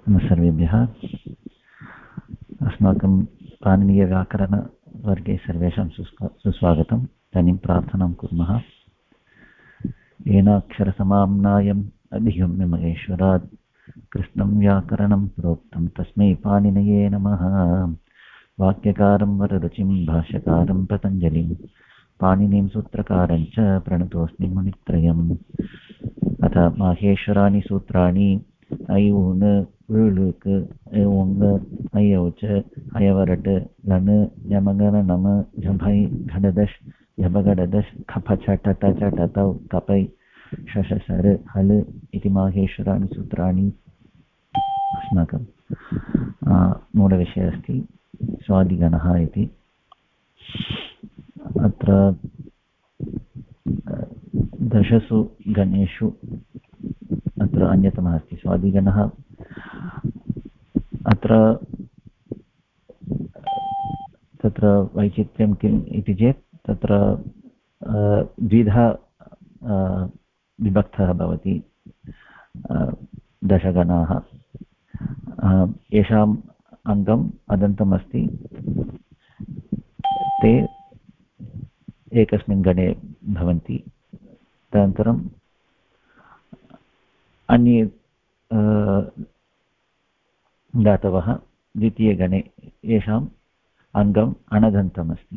सर्वेभ्यः अस्माकं पाणिनीयव्याकरणवर्गे सर्वेषां सुस्वागतम्। इदानीं प्रार्थनां कुर्मः। येनाक्षरसमाम्नायम् अधिगम्य महेश्वरात् कृष्णं व्याकरणं प्रोक्तं तस्मै पाणिनये नमः। वाक्यकारं वररुचिं भाष्यकारं पतञ्जलिं पाणिनिं सूत्रकारं च प्रणतोऽस्मि मुनित्रयम्। अथ माहेश्वराणि सूत्राणि अयून् ऋलुक् ऐवङ् अयौच अयवरट् लन यमगन नम झभै घडदश् झबगडदश् खपछटटचटतौ कपै शशसर हल इति माहेश्वराणि सूत्राणि अस्माकं मूलविषयः अस्ति। स्वादिगणः इति अत्र दशसु गणेषु अत्र अन्यतमः अस्ति स्वादिगणः। अत्र तत्र वैचित्र्यं किम् इति चेत् तत्र द्विधा विभक्तः भवति दशगणाः। येषाम् अङ्गम् अदन्तम् अस्ति ते एकस्मिन् गणे भवन्ति। तदनन्तरम् अन्ये धातवः द्वितीयगणे येषाम् अङ्गम् अणदन्तम् अस्ति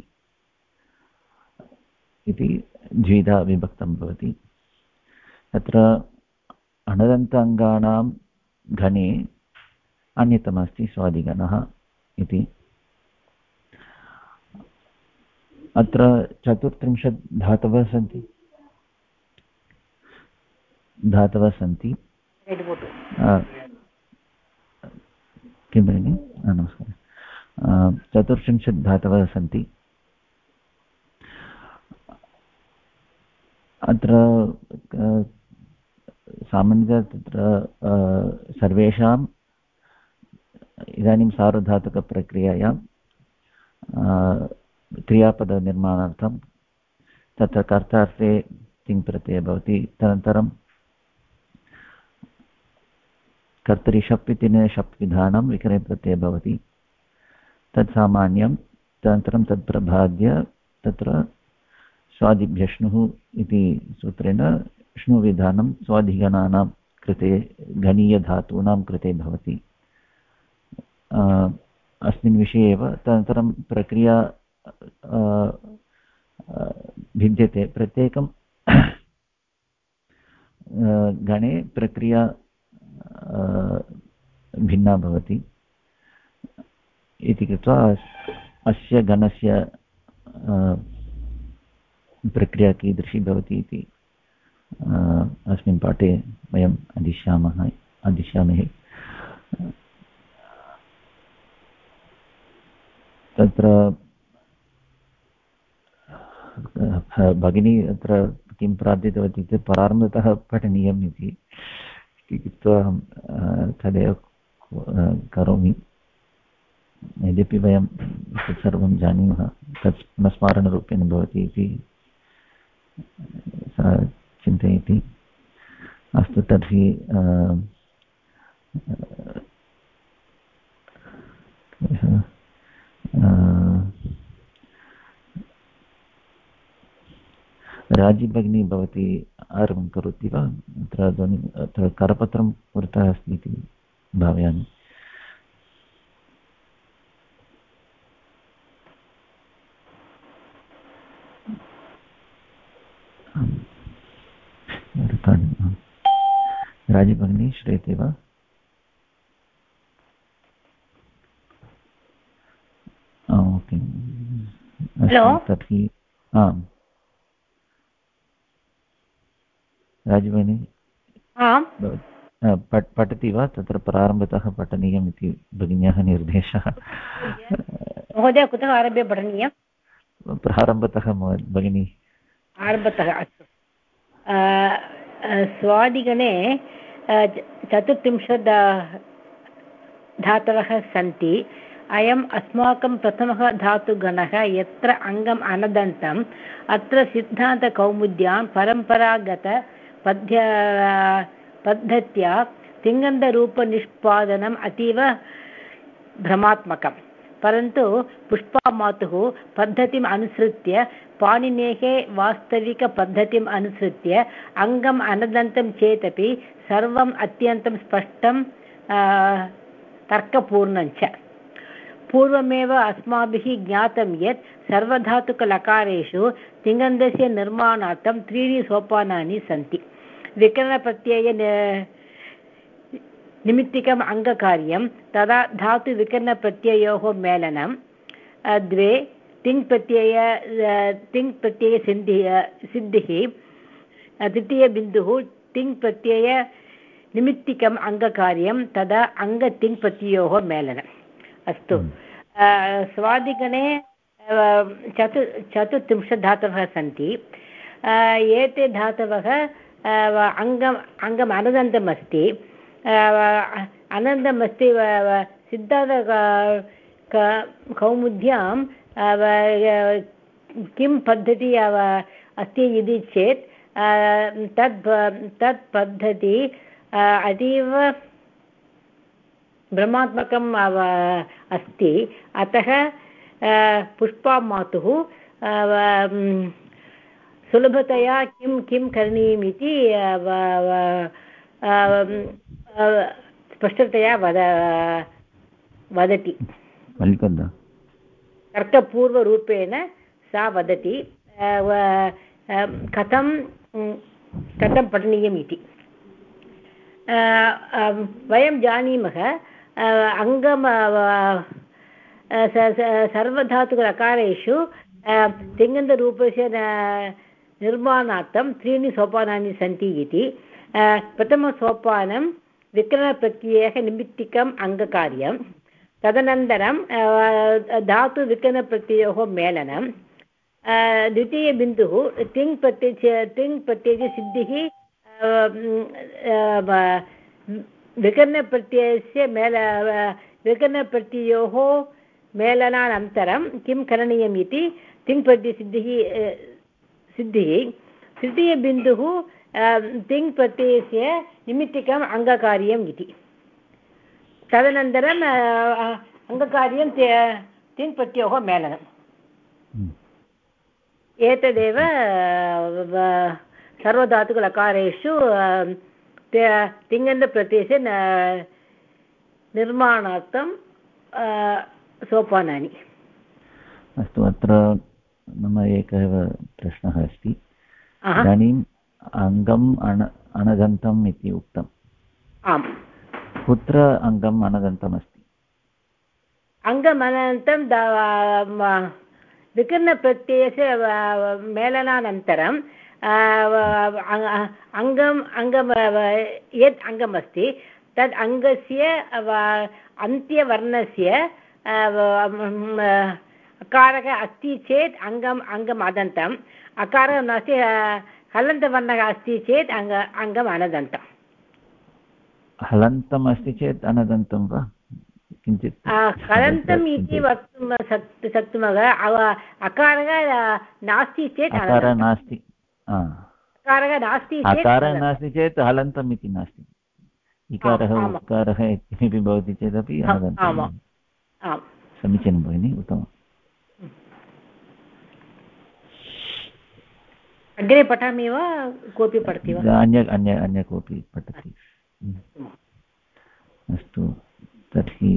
इति द्विधा विभक्तं भवति। तत्र अणदन्त अङ्गानां गणे अन्यतमः अस्ति स्वादिगणः इति। अत्र 34 धातवः सन्ति। किं भगिनि? नमस्कारः। 34 धातवः सन्ति। अत्र सामान्यतः तत्र सर्वेषाम् इदानीं सार्वधातुकप्रक्रियायां क्रियापदनिर्माणार्थं तत्र कर्तार्थे तिङ् प्रत्ययः भवति। तदनन्तरं कर्तरि शप् इति शप् विधानं विकरणप्रत्ययः भवति। तत् सामान्यं। तदनन्तरं तत् प्रभाद्य तत्र स्वादिभ्यश्नुः इति सूत्रेण श्नुविधानं स्वादिगणानां कृते गणीयधातूनां कृते भवति। अस्मिन् विषये एव तदनन्तरं प्रक्रिया भिद्यते। प्रत्येकं गणे प्रक्रिया भिन्ना भवति इति कृत्वा अस्य गणस्य प्रक्रिया कीदृशी भवति इति अस्मिन् पाठे वयम् अधिष्यामहे। तत्र भगिनी अत्र किं प्रार्थितवती इत्युक्ते प्रारम्भतः पठनीयम् इति कृत्वा अहं तदेव करोमि। यद्यपि वयं तत् सर्वं जानीमः तत् स्मरणरूपेण भवति इति सा चिन्तयति। अस्तु, तर्हि राजी भगिनी भवती आरम्भं करोति वा? अत्र करपत्रं पुरतः अस्ति इति भावयामि। राजी भगिनी श्रूयते वा? ओके, तर्हि आम् राजभगिनी पठति वा? तत्र प्रारम्भतः पठनीयम् इति भगिन्याः निर्देशः। महोदय, कुतः आरभ्य पठनीयं? प्रारम्भतः भगिनी। आरम्भतः, अस्तु। स्वादिगणे 34 धातवः सन्ति। अयम् अस्माकं प्रथमः धातुगणः यत्र अङ्गम् अनदन्तम्। अत्र सिद्धान्तकौमुद्यां परम्परागत पद्धत्या तिङन्तरूपनिष्पादनम् अतीव भ्रमात्मकं परन्तु पुष्पामातुः पद्धतिम् अनुसृत्य पाणिनेः वास्तविकपद्धतिम् अनुसृत्य अङ्गम् अनदन्तं चेदपि सर्वम् अत्यन्तं स्पष्टं तर्कपूर्णञ्च पूर्वमेव अस्माभिः ज्ञातं यत् सर्वधातुकलकारेषु तिङन्तस्य निर्माणार्थं 3 सोपानानि सन्ति विकरणप्रत्यय निमित्तिकम् अङ्गकार्यं तदा धातुविकरणप्रत्ययोः मेलनं 2 तिङ्प्रत्ययसिद्धिः तृतीयबिन्दुः तिङ्प्रत्यय निमित्तिकम् अङ्गकार्यं तदा अङ्गतिङ्प्रत्ययोः मेलनम् अस्तु स्वादिगणे 34 धातवः सन्ति एते धातवः अङ्गम् अनदन्तम् अस्ति अनन्तम् अस्ति सिद्धान्त कौमुद्यां किं पद्धति अस्ति इति चेत् तत् पद्धति अतीव भ्रमात्मकम् अस्ति अतः पुष्पामातुः सुलभतया किं करणीयम् इति स्पष्टतया वदति तर्कपूर्वरूपेण सा वदति कथं पठनीयम् इति वयं जानीमः अङ्गम् सर्वधातुकलकारेषु तिङन्तरूपस्य निर्माणार्थं 3 सोपानानि सन्ति इति प्रथमसोपानं विकरणप्रत्ययः निमित्तिकम् अङ्गकार्यं तदनन्तरं धातुविकरणप्रत्ययोः मेलनं द्वितीयबिन्दुः तिङ्प्रत्ययस्य सिद्धिः विकरणप्रत्ययस्य विकरणप्रत्ययोः मेलनानन्तरं किं करणीयम् इति तिङ्प्रत्ययसिद्धिः तृतीयबिन्दुः तिङ्प्रत्ययस्य निमित्तिकम् अङ्गकार्यम् इति तदनन्तरम् अङ्गकार्यं तिङ्प्रत्ययोः मेलनम् एतदेव सर्वधातुकलकारेषु तिङन्तप्रत्ययस्य निर्माणार्थं सोपानानि अस्तु अत्र मम एकः प्रश्नः अस्ति इदानीम् अङ्गम् अनदन्तम् इति उक्तम् आम् कुत्र अङ्गम् अनदन्तम् अस्ति अङ्गम् अनदन्तं विकरणप्रत्ययस्य मेलनानन्तरं यत् अङ्गम् अस्ति तद् अङ्गस्य अन्त्यवर्णस्य अकारः अस्ति चेत् अङ्गम् अदन्तम् अकारः नास्ति हलन्तवर्णः अस्ति चेत् अङ्गम् अनदन्तम् हलन्तम् अस्ति चेत् अनदन्तं वा किञ्चित् हलन्तम् इति वक्तुं शक्नुमः अकारः नास्ति चेत् अकारः नास्ति अकारः नास्ति चेत् हलन्तम् इति नास्ति इकारः उकारः किमपि भवति चेदपि अनदन्तम् समीचीनं भगिनि उत्तमम् अग्रे पठामि वा कोऽपि पठति वा अन्य कोऽपि पठति अस्तु तर्हि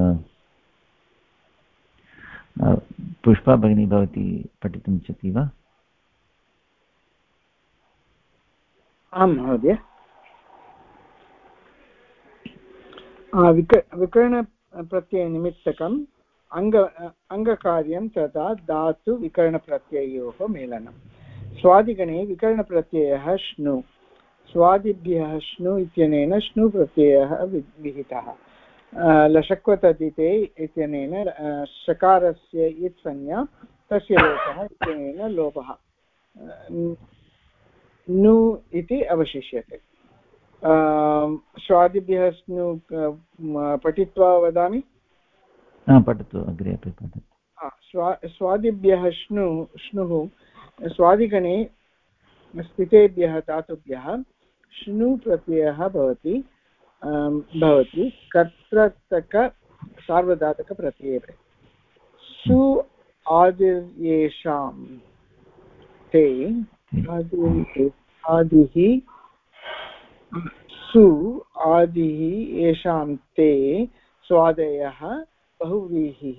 पुष्पा भगिनी भवती पठितुं इच्छति वा आं महोदय विकरणप्रत्ययनिमित्तकम् अङ्गकार्यं तथा धातुविकरणप्रत्ययोः मेलनं स्वादिगणे विकरणप्रत्ययः श्नु स्वादिभ्यः श्नु इत्यनेन श्नु प्रत्ययः विहितः लशक्वतदिते इत्यनेन शकारस्य इत् संज्ञा तस्य लोपः इत्यनेन लोपः नु इति अवशिष्यते स्वादिभ्यः स्नु पठित्वा वदामि पठतु अग्रे अपि पठतु स्वादिभ्यः श्नुः स्वादिगणे स्थितेभ्यः धातुभ्यः श्नु प्रत्ययः भवति भवति कर्तृतक सार्वधातुकप्रत्यये सु आदिर्येषां ते आदिः सु आदिः येषां ते स्वादयः बहुव्रीहिः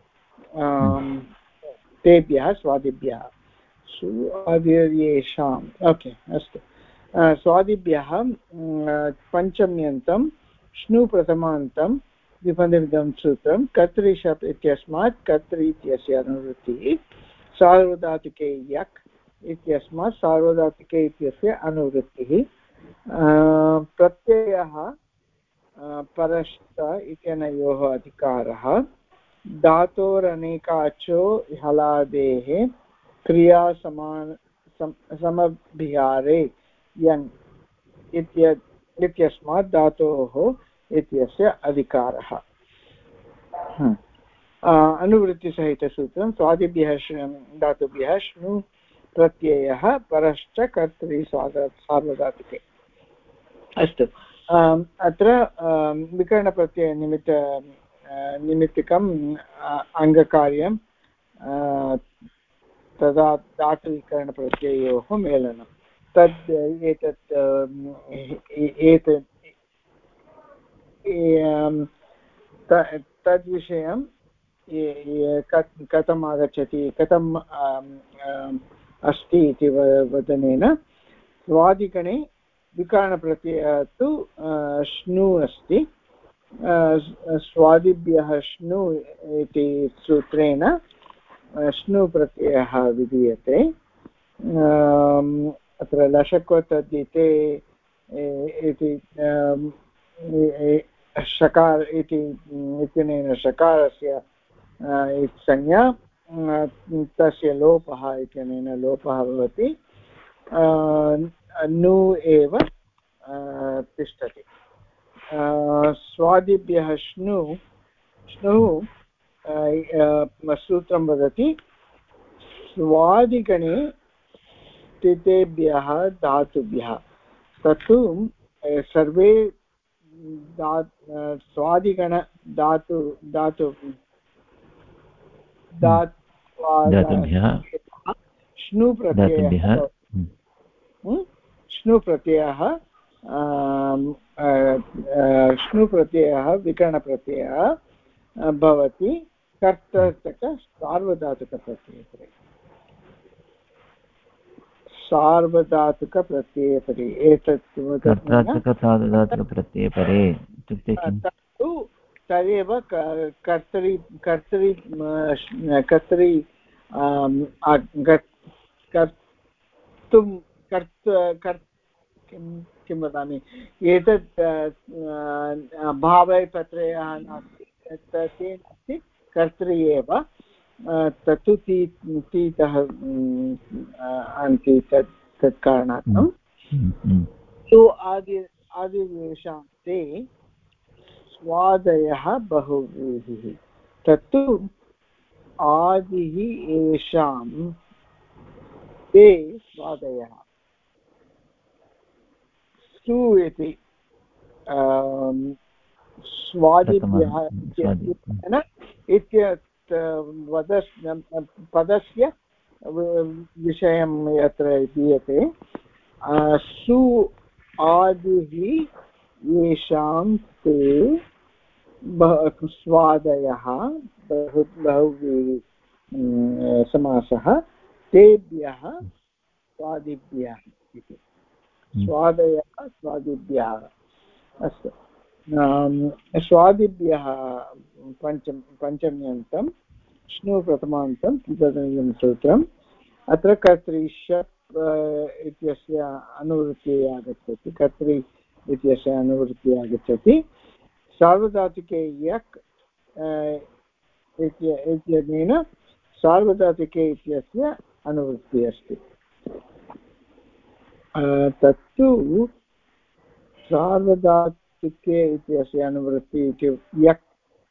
तेभ्यः स्वादिभ्यः सु आदिर्येषाम् ओके अस्तु स्वादिभ्यः पञ्चम्यन्तं श्नु प्रथमान्तं द्विपदमिदं सूत्रं कर्तरि शप् इत्यस्मात् कर्तरि इत्यस्य अनुवृत्तिः सार्वधातुके यक् इत्यस्मात् सार्वधातुके इत्यस्य अनुवृत्तिः प्रत्ययः परश्च इत्यनयोः अधिकारः धातोरनेकाचो हलादेः क्रिया समभिहारे यन् इत्यस्मात् धातोः इत्यस्य अधिकारः अनुवृत्तिसहितसूत्रं स्वादिभ्यः धातुभ्यः श्नु प्रत्ययः परश्च कर्तरि सार्वधातुके अस्तु अत्र विकरणप्रत्ययनिमित्तकम् अङ्गकार्यं तदा धातुविकरणप्रत्ययोः मेलनं तद् तद्विषयं कथम् आगच्छति कथम् अस्ति इति वदनेन स्वादिगणे विकरणप्रत्ययः तु श्नु अस्ति स्वादिभ्यः श्नु इति सूत्रेण श्नु प्रत्ययः विधीयते अत्र लशक्वतद्धिते इति शकार इत्यनेन शकारस्य संज्ञा तस्य लोपः इत्यनेन लोपः भवति नु एव तिष्ठति स्वादिभ्यः श्नु सूत्रं वदति स्वादिगणे स्थितेभ्यः धातुभ्यः तत्तु सर्वे स्वादिगण श्नु प्रत्ययः विकरणप्रत्ययः भवति कर्तृतक सार्वधातुकप्रत्यये परे एतत् सार्वधातुकप्रत्यये इत्युक्ते तत्तु तदेव कर्तरि कर्तरि कर्तुं किं वदामि एतत् भावे प्रत्ययः नास्ति कर्तरि एव तत्तु तीतः अन्ति तत् कारणार्थं तु आदिर्येषां ते स्वादयः बहुव्रीहिः तत्तु आदिः येषां ते स्वादयः सु इति स्वादिभ्यः पदस्य विषयं यत्र दीयते सु आदिः येषां ते स्वादयः बहुव्रीहि समासः तेभ्यः स्वादिभ्यः इति स्वादयः स्वादिभ्यः अस्तु स्वादिभ्यः पञ्चम्यन्तं श्नु प्रथमान्तं द्विपदमिदं सूत्रम् अत्र कर्तरि शप् इत्यस्य अनुवृत्तिः आगच्छति कर्तरि इत्यस्य अनुवृत्तिः आगच्छति सार्वधातुके यक् इत्यनेन सार्वधातुके इत्यस्य अनुवृत्तिः अस्ति तत्तु सार्वधातुके इत्यस्य अनुवृत्तिः इति यक्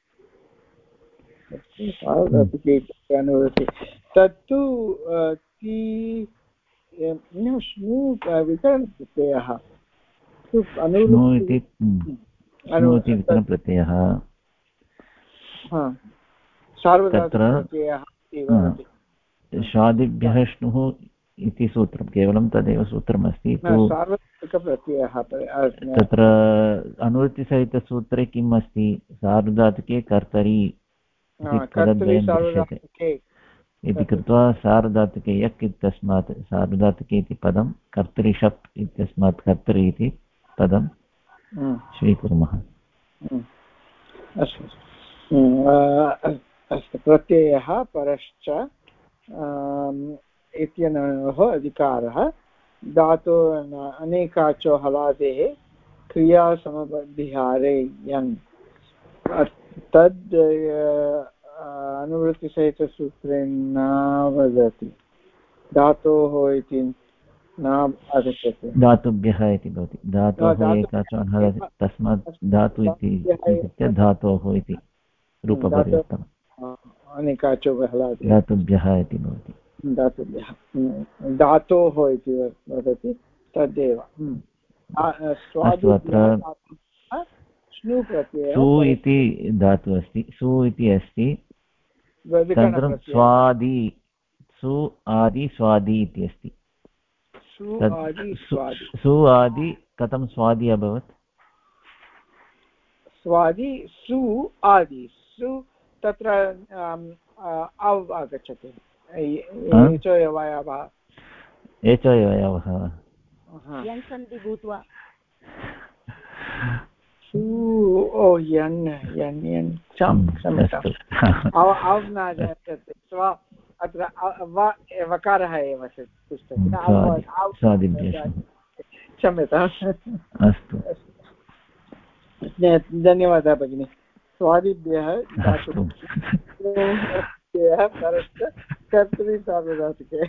सार्वधातुके इत्यस्य अनुवृत्तिः तत्तु श्नु विकरणप्रत्ययः अनुवृत्तिः स्नु इति विकरणप्रत्ययः सार्वधातुकप्रत्ययः स्वादिभ्यः श्नुः इति सूत्रं केवलं तदेव सूत्रमस्ति सार्वधातुकप्रत्ययः तत्र अनुवृत्तिसहितसूत्रे किम् अस्ति सार्वधातुके कर्तरि इति पदद्वयं दृश्यते इति कृत्वा सार्वधातुके यक् इत्यस्मात् सार्वधातुके इति पदं कर्तरि शप् इत्यस्मात् कर्तरि इति पदं स्वीकुर्मः। अस्तु प्रत्ययः परश्च इत्यनयोः अधिकारः धातु अनेकाचो हलादेः क्रियासमबद्धिहारे यन् तद् अनुवृत्तिसहितसूत्रे न वदति धातोः इति न आगच्छति धातुभ्यः इति भवति धातोः एकाचो हलति तस्मात् धातु इति धातोः इति रूपपरिवर्तनम् अनेकाचो हलादि धातुभ्यः इति भवति धातुभ्यः धातोः इति वदति तदेव अस्तु अत्र सु इति धातु अस्ति सु इति अस्ति तदनन्तरं स्वादि सु आदि स्वादि इति अस्ति सु आदि कथं स्वादि अभवत् स्वादि सु आदि सु तत्र अव् आगच्छति एचोयवयवः भूत्वा अत्र वकारः एव पुस्तके क्षम्यताम् अस्तु धन्यवादः भगिनि स्वादिभ्यः परश्च कर्तरि सार्वधातुके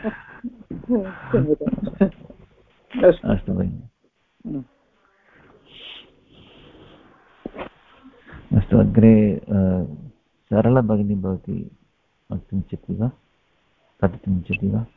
अस्तु भगिनि अस्तु अग्रे सरलभगिनी भवती वक्तुं इच्छति वा पठितुम् इच्छति वा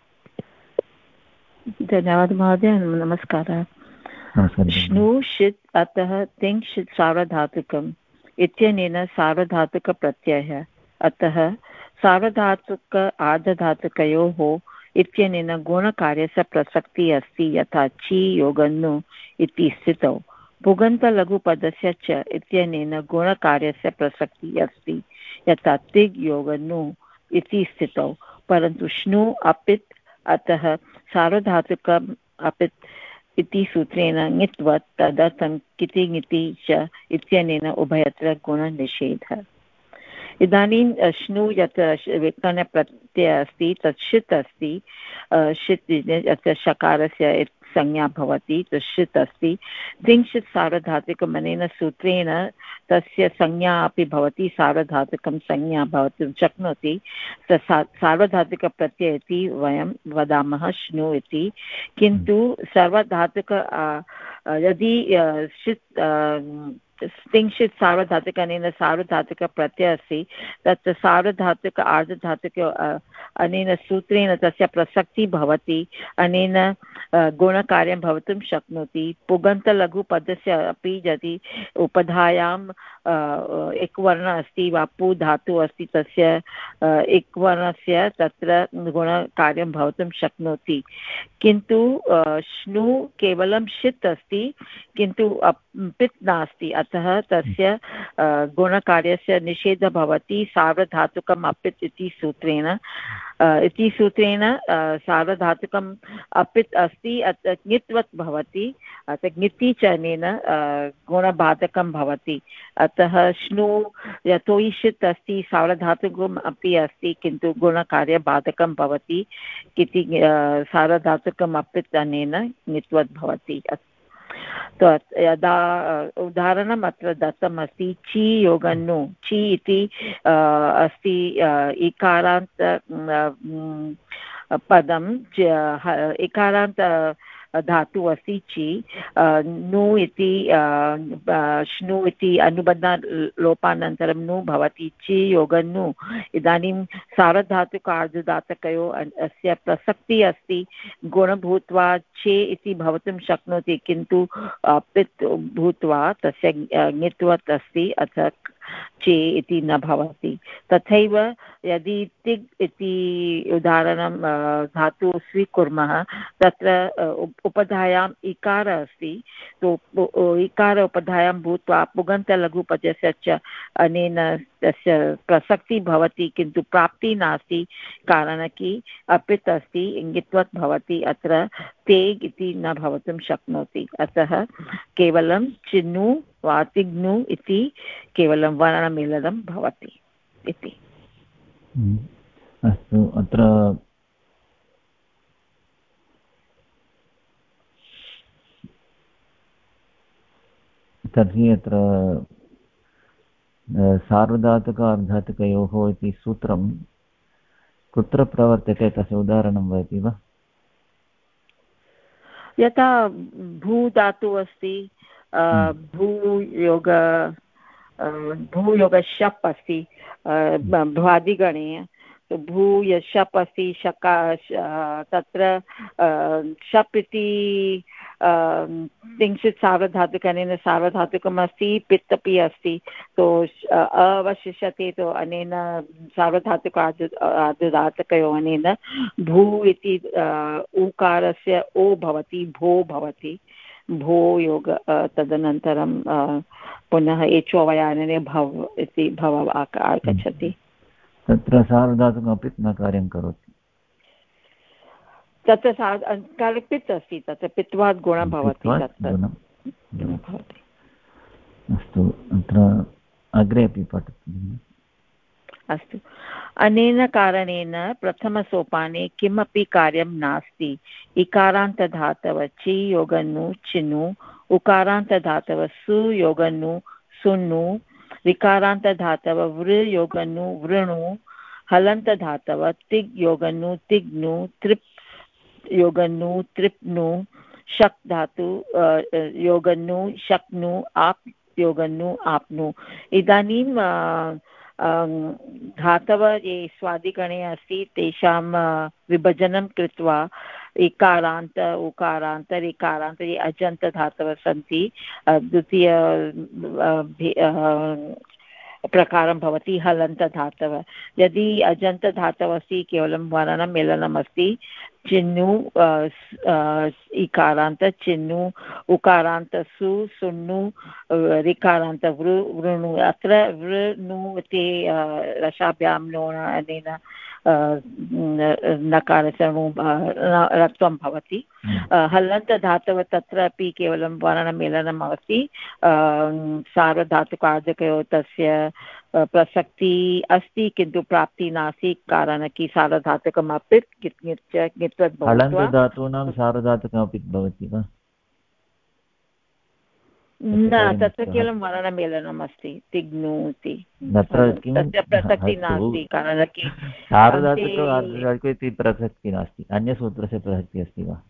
धन्यवादः महोदय नमस्कारः श्नु षित् अतः तिङ् षित् सार्वधातुकम् इत्यनेन सार्वधातुकप्रत्ययः अतः सार्वधातुक आर्धधातुकयोः इत्यनेन गुणकार्यस्य प्रसक्तिः अस्ति यथा ची योगन्नु इति स्थितौ पुगन्तलघुपदस्य च इत्यनेन गुणकार्यस्य प्रसक्तिः अस्ति यथा तिग् योगन्नु इति स्थितौ परन्तु श्नु अपित् अतः सार्वधातुकम् अपित् इति सूत्रेण ङित्वत् तदर्थं किति ङिति च इत्यनेन उभयत्र गुणनिषेधः। इदानीं श्नु यत् विकरणप्रत्ययः अस्ति तत् षित् अस्ति षित् यत्र शकारस्य संज्ञा भवति तत् षित् अस्ति तिङ्षित् सार्वधातुकम् अनेन सूत्रेण तस्य संज्ञा अपि भवति सार्वधातुकं संज्ञा भवितुं शक्नोति सार्वधातुकप्रत्ययः इति वयं वदामः श्नु इति किन्तु सार्वधातुक यदि षित् तिङ्षित् सार्वधातुक अनेन सार्वधातुकप्रत्ययः अस्ति तत् सार्वधातुक आर्धधातुक अनेन सूत्रेण तस्य प्रसक्तिः भवति अनेन गुणकार्यं भवितुं शक्नोति पुगन्तलघुपदस्य अपि यदि उपधायाम् एकवर्णः अस्ति वा पु धातुः अस्ति तस्य एकवर्णस्य तत्र गुणकार्यं भवितुं शक्नोति किन्तु श्नु केवलं षित् अस्ति किन्तु पित् नास्ति अतः तस्य गुणकार्यस्य निषेधः भवति सार्वधातुकम् अपित् इति सूत्रेण सार्वधातुकम् अपित् अस्ति ङित्वत् भवति अतः ङिति च अनेन गुणबाधकं भवति अतः श्नु यतोहि षित् अस्ति सार्वधातुकम् अपि अस्ति किन्तु गुणकार्यबाधकं भवति इति सार्वधातुकम् अपित् अनेन ङित्वत् भवति। यदा उदाहरणम् अत्र दत्तमस्ति ची योगन्नु ची इति अस्ति इकारान्त पदं इकारान्त धातु अस्ति ची नु इति श्नु इति अनुबन्धलोपानन्तरं नु भवति ची योगनु इदानीं सार्वधातुकार्धधातुकयोः अस्य प्रसक्तिः अस्ति गुणभूत्वा चे इति भवितुं शक्नोति किन्तु पित् भूत्वा तस्य ङित्वत् अस्ति अतः चे इति न भवति तथैव यदि तिग् इति उदाहरणं धातु स्वीकुर्मः तत्र उपधायाम् इकार अस्ति तो इकार उपधायां भूत्वा पुगन्तलघुपदस्य च अनेन तस्य प्रसक्तिः भवति किन्तु प्राप्तिः नास्ति कारणकी अपित् अस्ति ङित्वत् भवति अत्र तेग् इति न भवितुं शक्नोति अतः केवलं चिनु वा तिग्नु इति केवलं वर्णमेलनं भवति इति अस्तु अत्र तर्हि अत्र सार्वधातुक अर्धातुकयोः इति सूत्रं कुत्र प्रवर्तते तस्य उदाहरणं वदति वा यथा भूधातुः अस्ति भूयोग शप् अस्ति भ्वादिगणे भू यशप् अस्ति शका तत्र शप् इति किञ्चित् सार्वधातुकनेन सार्वधातुकम् अस्ति पित् अपि अस्ति तो अवशिष्यते तो अनेन सार्वधातुक आर्धधातुकयोः अनेन भू इति ऊकारस्य ओ भवति भो भवति भो योग तदनन्तरं पुनः एचोवयानने भव इति भव आगच्छति तत्र सार्वधातुकमपि न कार्यं करोति तत्र पित् अस्ति तत्र पित्वात् गुणः भवति अस्तु अत्र अग्रे अपि पठतु अस्तु अनेन कारणेन प्रथमसोपाने किमपि कार्यं नास्ति इकारान्तधातव चि योगनु चिनु उकारान्तधातव सु योगनु सुनु ऋकारान्तधातव वृ योगनु वृणु हलन्तधातव तिग् योगनु तिग्नु त्रिप् योगनु त्रिप्नु शक् धातु योगनु शक्नु आप् योगनु आप्नु इदानीं धातव ये स्वादिगणे अस्ति तेषां विभजनं कृत्वा इकारान्त उकारान्त ऋकारान्त ये अजन्तधातवः सन्ति द्वितीय प्रकारं भवति हलन्तधातव यदि अजन्तधातवः अस्ति केवलं वर्णनं मेलनम् अस्ति चिन्नु इकारान्त चिन्नु उकारान्त सु सुन्नु ऋकारान्त वृ वृणु अत्र वृणु इति रसाभ्यां अनेन नकारस्य रत्वं भवति हलन्तधातव तत्रापि केवलं वर्णमेलनम् अस्ति सार्वधातुकार्धकयोः तस्य प्रसक्तिः अस्ति किन्तु प्राप्तिः नास्ति कारणकी सार्वधातुकमपि हलन्तधातूनां सार्वधातुकमपि भवति वा न तत्र केवलं वर्णमेलनम् अस्ति तिग्नु इति तस्य प्रसक्तिः नास्ति कारणकी सार्वधातुक इति प्रसक्तिः नास्ति अन्यसूत्रस्य प्रसक्तिः अस्ति वा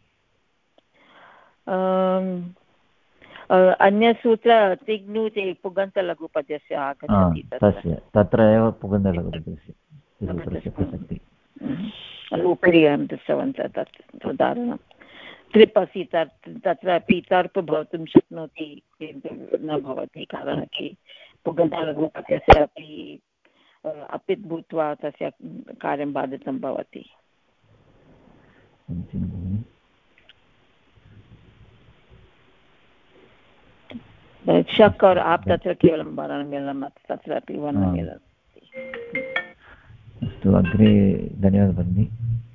अन्यसूत्र तिग्नु ते पुगन्तलघुपदस्य आगच्छति तत्र एव पुगन्तलघुपदस्य सूत्रस्य प्रसक्तिः उपरि अहं दृष्टवन्तः तत् उदाहरणं त्रिप् अस्ति तत्रापि तर्प् भवितुं शक्नोति किन्तु न भवति कारणकी पुगन्तलघुपदस्य अपि अपित् भूत्वा तस्य कार्यं बाधितं भवति शक् और आप तत्र केवलं वर्णमेलनम् तत्रापि वर्णमेलनम् अस्तु अग्रे धन्यवादः भगिनी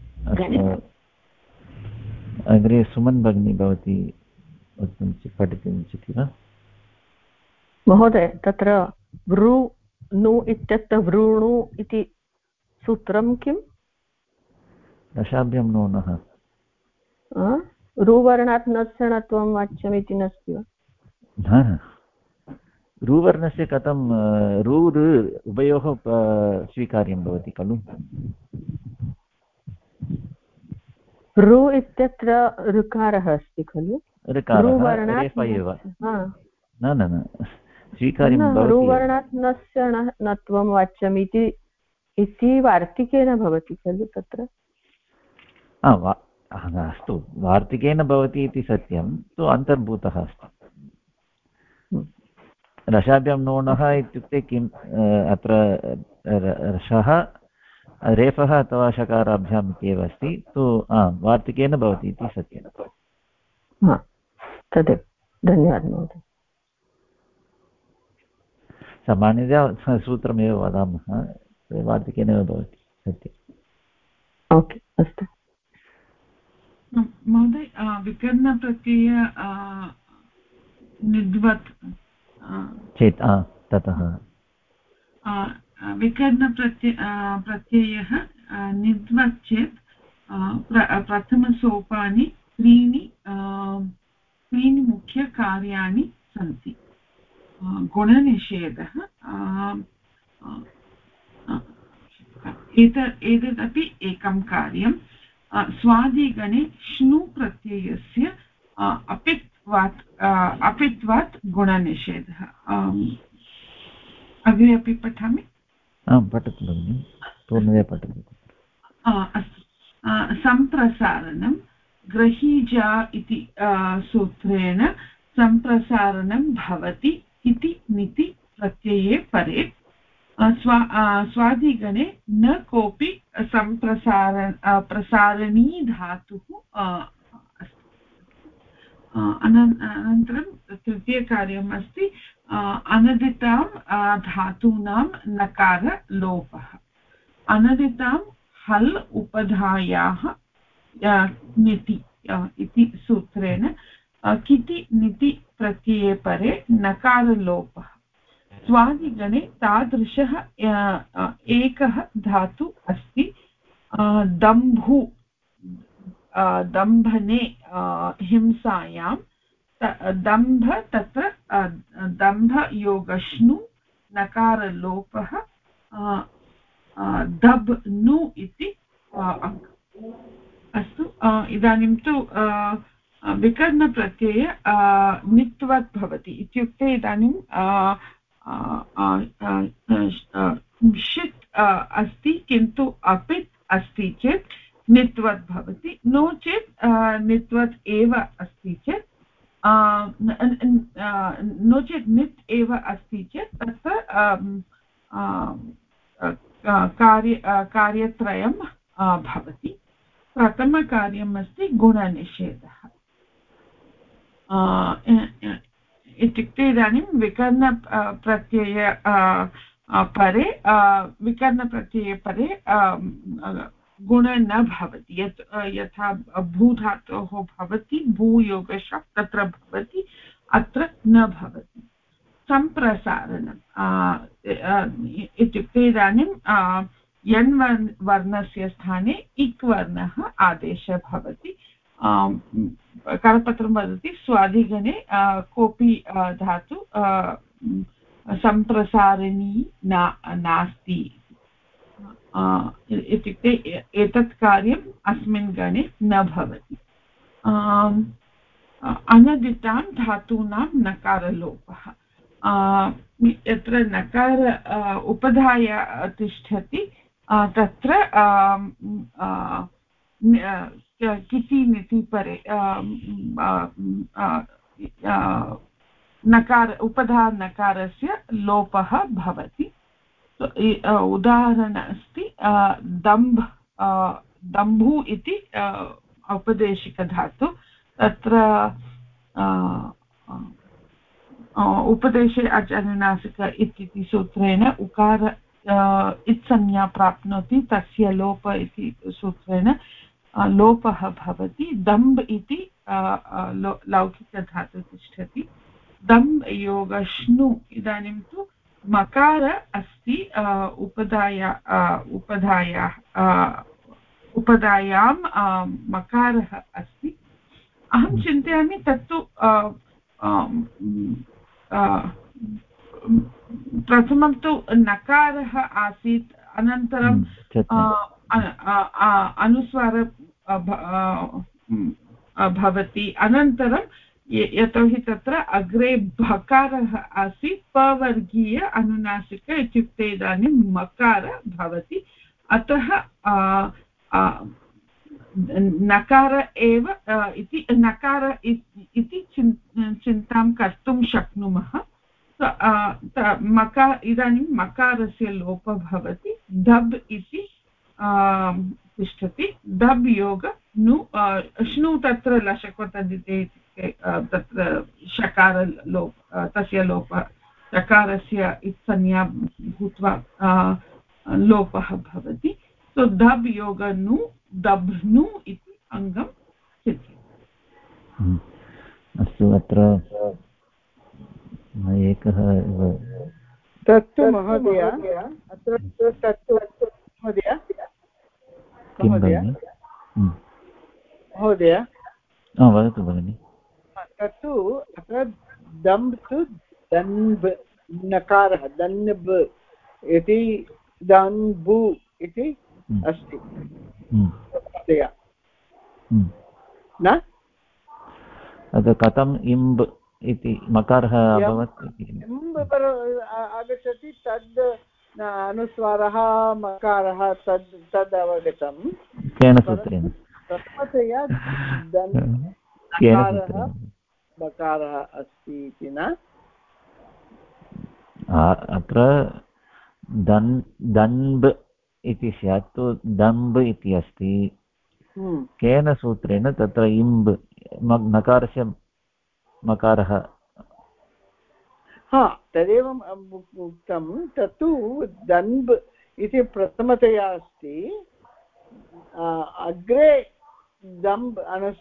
अग्रे सुमन् भगिनी भवती वक्तुं पठितुम् इच्छति वा महोदय तत्र वृणु इत्यत्र वृणु इति सूत्रं किम् दशाभ्यां नूनः रुवर्णात् नत्सणत्वं वाच्यमिति नास्ति वा रुवर्णस्य कथं रु ऋ उभयोः स्वीकार्यं भवति खलु ऋ इत्यत्र ऋकारः अस्ति खलु रेफ एव न स्वीकार्यं भवति ऋवर्णात् नस्य नत्वं वाच्यम् इति वार्तिकेन भवति खलु तत्र अस्तु वार्तिकेन भवति इति सत्यं तु अन्तर्भूतः अस्ति रसाभ्यां नोणः इत्युक्ते किम् अत्र रसः रेफः अथवा शकाराभ्याम् इत्येव अस्ति तु वार्तिकेन भवति इति सत्यं तदेव धन्यवादः महोदय सामान्यतया सूत्रमेव वदामः वार्तिकेनैव भवति सत्यम् ओके अस्तु महोदय विकरणप्रत्यय निद्वत् चेत् ततः प्रत्ययः निद्वत् चेत् प्रथमसोपाने त्रीणि मुख्यकार्याणि सन्ति गुणनिषेधः एतदपि एकं कार्यं स्वादिगणे श्नु प्रत्ययस्य अपित्वात् गुणनिषेधः अग्रे अपि पठामि पठतु भगिनि पूर्णतया पठतु अस्तु सम्प्रसारणं ग्रहीजा इति सूत्रेण सम्प्रसारणं भवति इति निति प्रत्यये परे स्वादिगणे न कोऽपि प्रसारणी धातुः अस्ति अनन्तरं तृतीयकार्यम् अस्ति अनदितां धातूनां नकारलोपः अनदितां हल् उपधायाः निति इति सूत्रेण किति निति प्रत्यये परे नकारलोपः स्वादिगणे तादृशः एकः धातु अस्ति दम्भु दम्भने हिंसायां दम्भ तत्र दम्भयोगश्नु नकारलोपः दब् नु इति अस्तु इदानीं तु विकरणप्रत्यये नित्वत् भवति इत्युक्ते इदानीं षित् अस्ति किन्तु अपित् अस्ति चेत् नित्वत् भवति नो चेत् नित्वत् एव अस्ति चेत् नो चेत् नित् एव अस्ति चेत् तत्र कार्यत्रयं भवति प्रथमकार्यम् अस्ति गुणनिषेधः इत्युक्ते इदानीं विकरणप्रत्यये परे गुण न भवति यथा भूधातोः भवति भूयोगश तत्र भवति अत्र न भवति सम्प्रसारणम् इत्युक्ते इदानीं यन् वर्णस्य स्थाने इक् वर्णः आदेशः भवति करपत्रं वदति स्वादिगणे कोऽपि धातु सम्प्रसारिणी नास्ति इत्युक्ते एतत् कार्यम् अस्मिन् गणे न भवति अनदितां धातूनां नकारलोपः यत्र नकार उपधाय तिष्ठति तत्र किति निति परे नकार उपधा नकारस्य लोपः भवति उदाहरण अस्ति दम्भु इति औपदेशिकधातु तत्र उपदेशे आचार्यनासिक इति सूत्रेण उकार इत्संज्ञा प्राप्नोति तस्य लोप इति सूत्रेण लोपः भवति दम्भ इति लौकिकधातु तिष्ठति दम्भ योगश्नु इदानीं तु मकार अस्ति उपधायां मकारः अस्ति अहं चिन्तयामि तत्तु प्रथमं तु नकारः आसीत् अनन्तरं अनुस्वार भवति अनन्तरं यतोहि तत्र अग्रे भकारः आसीत् पवर्गीय अनुनासिक इत्युक्ते इदानीं मकार भवति अतः नकार एव इति नकार इति चिन्तां कर्तुं शक्नुमः इदानीं मकारस्य लोपः भवति धब् इति तिष्ठति धब् योग नु श्नु तत्र लशक्वतदिते तत्र शकार तस्य लोपः शकारस्य संज्ञा भूत्वा लोपः भवति सो धब् योग नु दभ्नु इति अङ्गं चिन्त्यते। अस्तु अत्र एकः तत्तु महोदय अत्र तत्तु महोदय महोदय वदतु भगिनि तत्तु अत्र दम्ब् तु दन्ब् नकारः दन्ब् इति दन्बु इति अस्ति महोदय न कथम् इम्ब् इति मकारः अभवत् इम्ब् आगच्छति तद् अनुस्वारः मकारः तद् अवगतं केन सूत्रेण प्रथमतया मकारः अस्ति इति न अत्र दन्ब् इति स्यात् तु दम्ब् इति अस्ति केन सूत्रेण तत्र इम्ब् नकारस्य मकारः तदेवम् उक्तं तत्तु दन्ब् इति प्रथमतया अस्ति अग्रे दम्ब्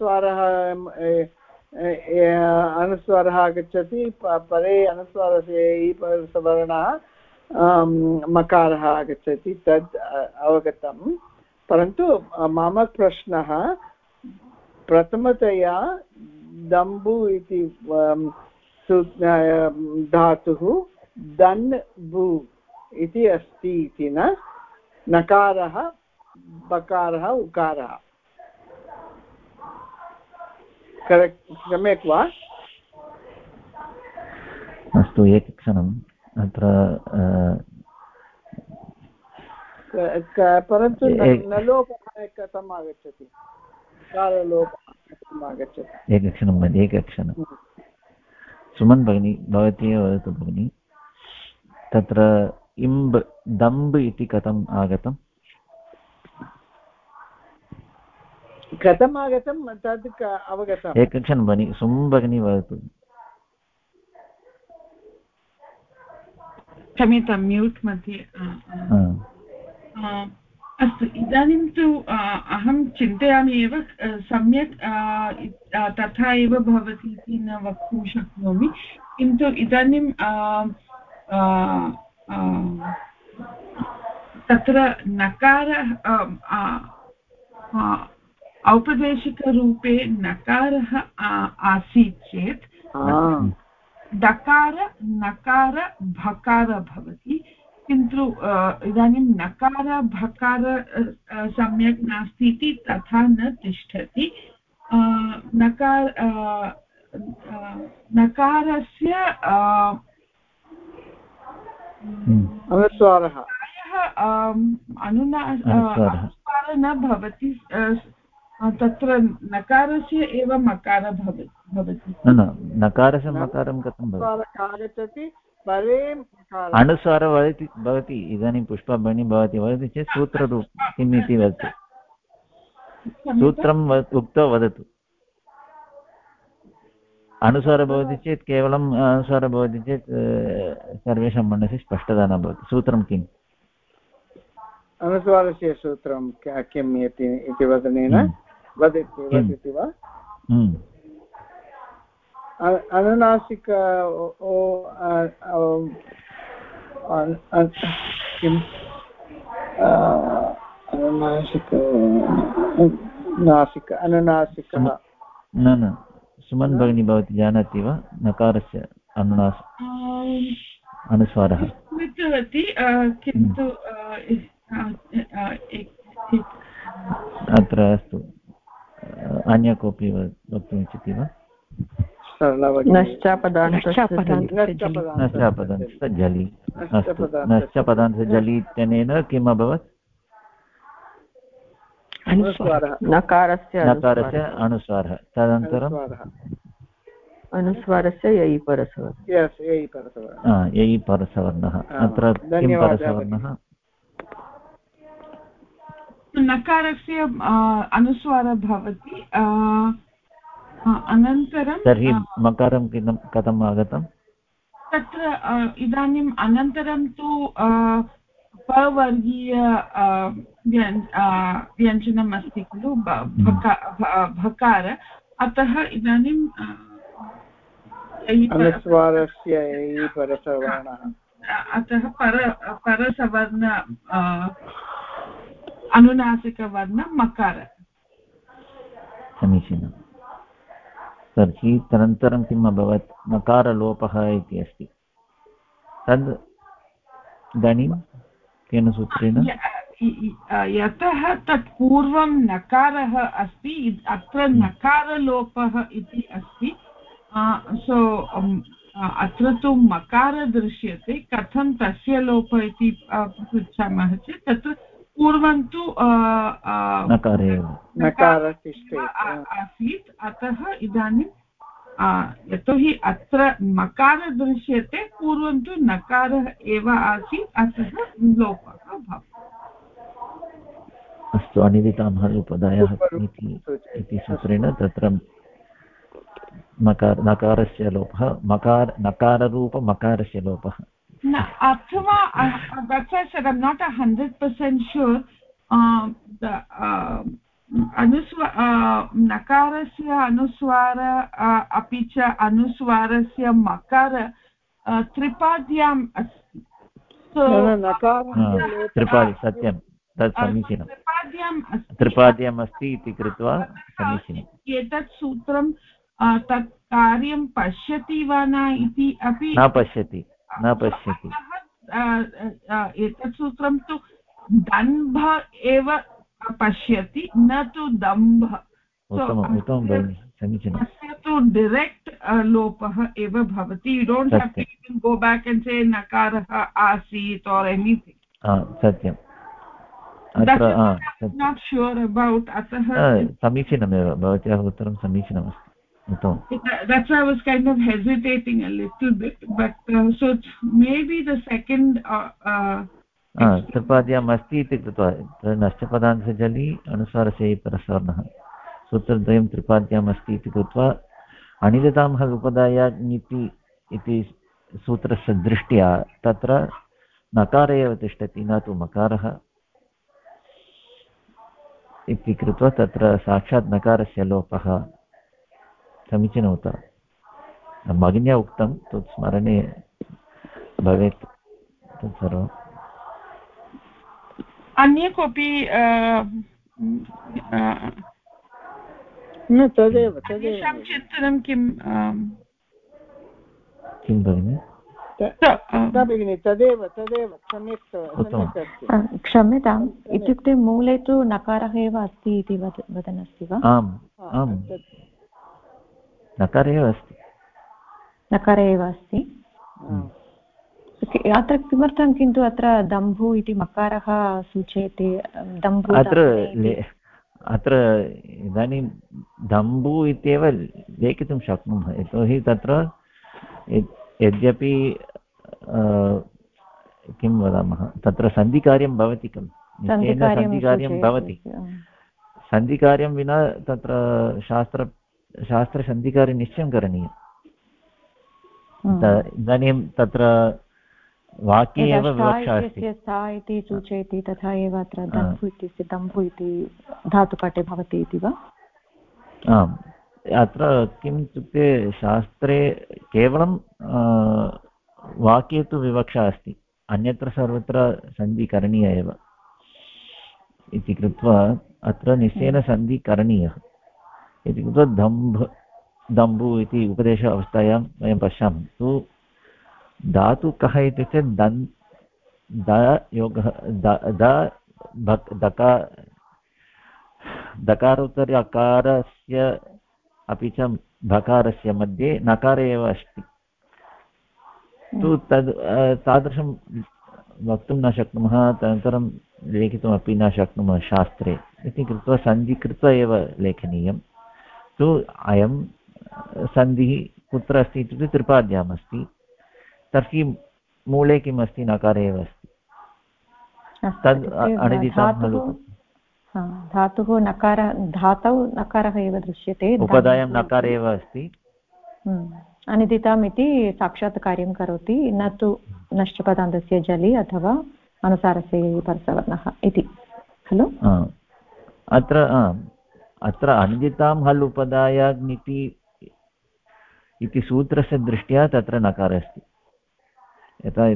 अनुस्वारः आगच्छति परे अनुस्वारस्य वर्णः मकारः आगच्छति तद् अवगतं परन्तु मम प्रश्नः प्रथमतया दम्बु इति धातुः दन्बु इति अस्ति इति न नकारः बकारः उकारः करेक्ट् सम्यक् वा अस्तु एकक्षणम् अत्र परन्तु न लोपः कथम् आगच्छति काललोपः कथम् आगच्छति एकक्षणं मध्ये एकक्षणं सुमन् भगिनी भवती एव वदतु भगिनी तत्र इम्ब् दम्ब् इति कथम् आगतम् कथम् आगतं तद् अवगतम् एकक्षणं भगिनी सुम् भगिनी वदतु क्षम्यतां म्यूट् मध्ये अस्तु इदानीं तु अहं चिन्तयामि एव सम्यक् तथा एव भवति इति न वक्तुं शक्नोमि किन्तु इदानीं तत्र नकारः औपदेशिकरूपे नकारः आसीत् चेत् दकार नकार भकार भवति किन्तु इदानीं नकार भकार सम्यक् नास्ति इति तथा न तिष्ठति नकारस्य अनुस्वारः अनुस्वारः न भवति तत्र नकारस्य एव मकारः भवति नकारस्य मकारं कथं भवति आगच्छति परे अनुस्वारः भवति इदानीं पुष्पा भगिनी भवति वदति चेत् सूत्ररूपं किम् इति वदतु सूत्रं उक्त्वा वदतु अनुस्वारः भवति चेत् केवलम् अनुस्वारः भवति चेत् सर्वेषां मनसि स्पष्टता न भवति सूत्रं किम् अनुस्वारस्य सूत्रं किम् इति वदनेन वदति वा अनुनासिक किम् अनुनासिकः न सुमन् भगिनी भवती जानाति वा नकारस्य अनुस्वारः किन्तु अत्र अस्तु अन्य कोऽपि वक्तुमिच्छति वा? नश्चापदान्तस्थजलि अस्तु नश्चपदान्तजलि इत्यनेन किम् अभवत्? नकारस्य अनुस्वारः तदनन्तरं अनुस्वारस्य ययि परसवर्णः अत्र किं परसवर्णः? नकारस्य अनुस्वारः भवति अनन्तरं तर्हि मकारं कथम् आगतं? तत्र इदानीम् अनन्तरं तु पवर्गीय व्यञ्जनम् अस्ति खलु भकार अतः इदानीं अतः परसवर्ण अनुनासिकवर्ण मकार। समीचीनं। तर्हि तदनन्तरं किम् अभवत्? नकारलोपः इति अस्ति तद् इदानीं केन सूत्रेण? यतः तत् पूर्वं नकारः अस्ति अत्र नकारलोपः इति अस्ति सो अत्र तु मकार दृश्यते कथं तस्य लोपः इति पृच्छामः चेत् तत्र पूर्वं तु नकार आसीत् अतः इदानीं यतोहि अत्र मकार दृश्यते पूर्वं तु नकारः एव आसीत् अतः लोपः भवति। अस्तु अनिदितामः उपदायः इति सूत्रेण तत्र नकारस्य लोपः नकाररूपमकारस्य लोपः अथवा that's why I said I'm not 100% sure नकारस्य अनुस्वार अपि च अनुस्वारस्य मकार त्रिपाद्याम् अस्ति त्रिपादी सत्यं तत् समीचीनं त्रिपाद्याम् अस्ति इति कृत्वा समीचीनम्। एतत् सूत्रं तत् कार्यं पश्यति वा न इति अपि न पश्यति। एतत् सूत्रं तु दम्भ एव पश्यति न तु दम्भ। अस्य तु डिरेक्ट् लोपः एव भवति। You don't have to even go back and say नकारः आसीत् और् एनिथिङ्ग्। सत्यं नाट् श्योर् अबौट् अतः समीचीनमेव भवत्याः उत्तरं समीचीनमस्ति। That's why I was kind of hesitating a little bit, but so maybe the second त्रिपाद्याम् अस्ति इति कृत्वा नश्चपदान्तजलि अनुस्वारस्य परसवर्णः सूत्रद्वयं त्रिपाद्याम् अस्ति इति कृत्वा अनिदितामः उपदायाज्ञिति इति सूत्रस्य दृष्ट्या तत्र नकार एव तिष्ठति न तु मकारः इति कृत्वा तत्र साक्षात् नकारस्य लोपः समीचीनम् उत्तरं। भगिन्या उक्तं तत् स्मरणे भवेत् तत्सर्वम्। अन्य कोऽपि तदेव चिन्तनं किं भगिनि? तदेव सम्यक् अस्ति। क्षम्यताम् इत्युक्ते मूले तु नकारः एव अस्ति इति वदन् अस्ति वा? आम् नकार एव अस्ति। अत्र किमर्थं किन्तु अत्र दम्भु इति मकारः सूचयते? दम्भु अत्र इदानीं दम्भु इत्येव लेखितुं शक्नुमः यतोहि तत्र यद्यपि किं वदामः तत्र सन्धिकार्यं भवति खलु निश्चयेन सन्धिकार्यं भवति। सन्धिकार्यं विना तत्र शास्त्रसन्धिकार्यं निश्चयं करणीयम्। इदानीं तत्र वाक्ये एव विवक्षा अस्ति सा इति सूचयति तथा एव अत्र दम्भु इत्यस्य दम्भु इति धातुपाठे भवति इति वा? आम् अत्र किम् इत्युक्ते शास्त्रे केवलं वाक्ये तु विवक्षा अस्ति अन्यत्र सर्वत्र सन्धि करणीया एव इति कृत्वा अत्र निश्चयेन सन्धि करणीयः इति कृत्वा दम्भु इति उपदेश अवस्थायां वयं पश्यामः। तु धातु कः इत्युक्ते दकारोत्तरे अकारस्य अपि च भकारस्य मध्ये नकार एव अस्ति तु तद् तादृशं वक्तुं न शक्नुमः तदनन्तरं लेखितुमपि न शक्नुमः शास्त्रे इति कृत्वा सन्धि कृत्वा एव लेखनीयं तु अयं सन्धिः कुत्र अस्ति इत्युक्ते त्रिपाद्याम् अस्ति तर्हि मूले किम् अस्ति नकारे एव अस्ति तद् अणिदितां खलु धातुः नकार धातौ नकारः एव दृश्यते उपधायां नकार एव अस्ति अनिदिताम् इति साक्षात् कार्यं करोति न तु नश्चपदान्तस्य जलि अथवा अनुसारस्य परसवर्णः इति खलु अत्र अनिदितां हल् उपधायाग्निति इति सूत्रस्य दृष्ट्या तत्र नकारः अस्ति यथा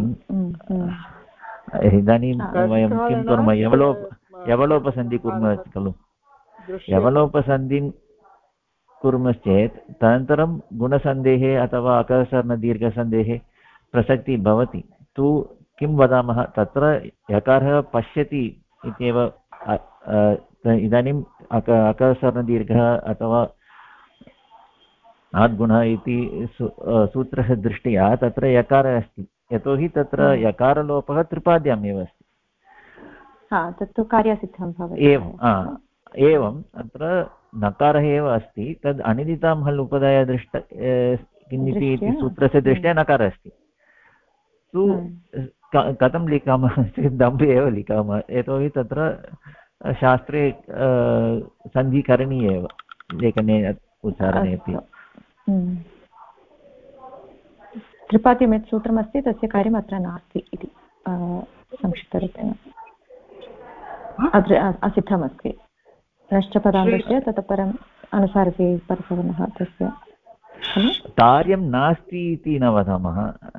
इदानीं वयं किं कुर्मः यवलोपसन्धिः कुर्मः खलु यवलोपसन्धिं कुर्मश्चेत् तदनन्तरं गुणसन्धेः अथवा अकर्षणदीर्घसन्धेः प्रसक्तिः भवति तु किं वदामः तत्र यकारः पश्यति इत्येव इदानीम् अकर्षणदीर्घः अथवा आद्गुणः इति सूत्रस्य दृष्ट्या तत्र यकारः अस्ति यतोहि तत्र यकारलोपः त्रिपाद्याम् एव अस्ति तत्तु कार्यसिद्धं भवति एवम् अत्र नकारः एव अस्ति तद् अनिदितां हल् उपधाय दृष्ट किमिति इति सूत्रस्य दृष्ट्या नकारः अस्ति तु कथं लिखामः चेत् दम्भे एव लिखामः यतोहि तत्र शास्त्रे सन्धि करणीया एव लेखने उच्चारणे अपि त्रिपाद्यं यत् सूत्रमस्ति तस्य कार्यम् अत्र नास्ति इति संक्षिप्तरूपेण अत्र असिद्धमस्ति नश्चपदान्तस्य ततः परम् अनुसारसे परसवर्णः तस्य कार्यं नास्ति इति न वदामः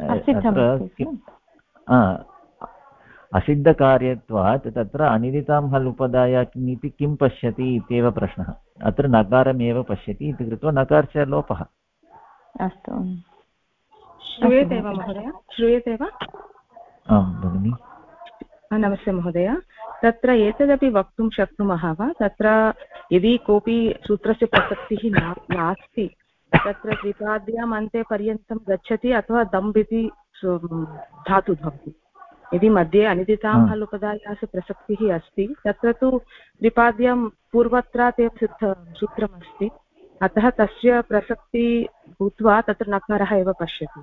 असिद्धकार्यत्वात् तत्र अनिदितां हल् उपधायाग्निति किं पश्यति इत्येव प्रश्नः अत्र नकारमेव पश्यति इति कृत्वा नकारस्य लोपः अस्तु श्रूयते वा महोदय श्रूयते वा आं भगिनि नमस्ते महोदय तत्र एतदपि वक्तुं शक्नुमः वा तत्र यदि कोऽपि सूत्रस्य प्रसक्तिः नास्ति तत्र त्रिपाद्याम् अन्ते पर्यन्तं गच्छति अथवा दम्ब् इति धातुः भवति यदि मध्ये अनिदितां हल् उपधायाः प्रसक्तिः अस्ति तत्र तु त्रिपाद्यां पूर्वत्रात् एव सूत्रमस्ति अतः तस्य प्रसक्तिः भूत्वा तत्र नकारः एव पश्यति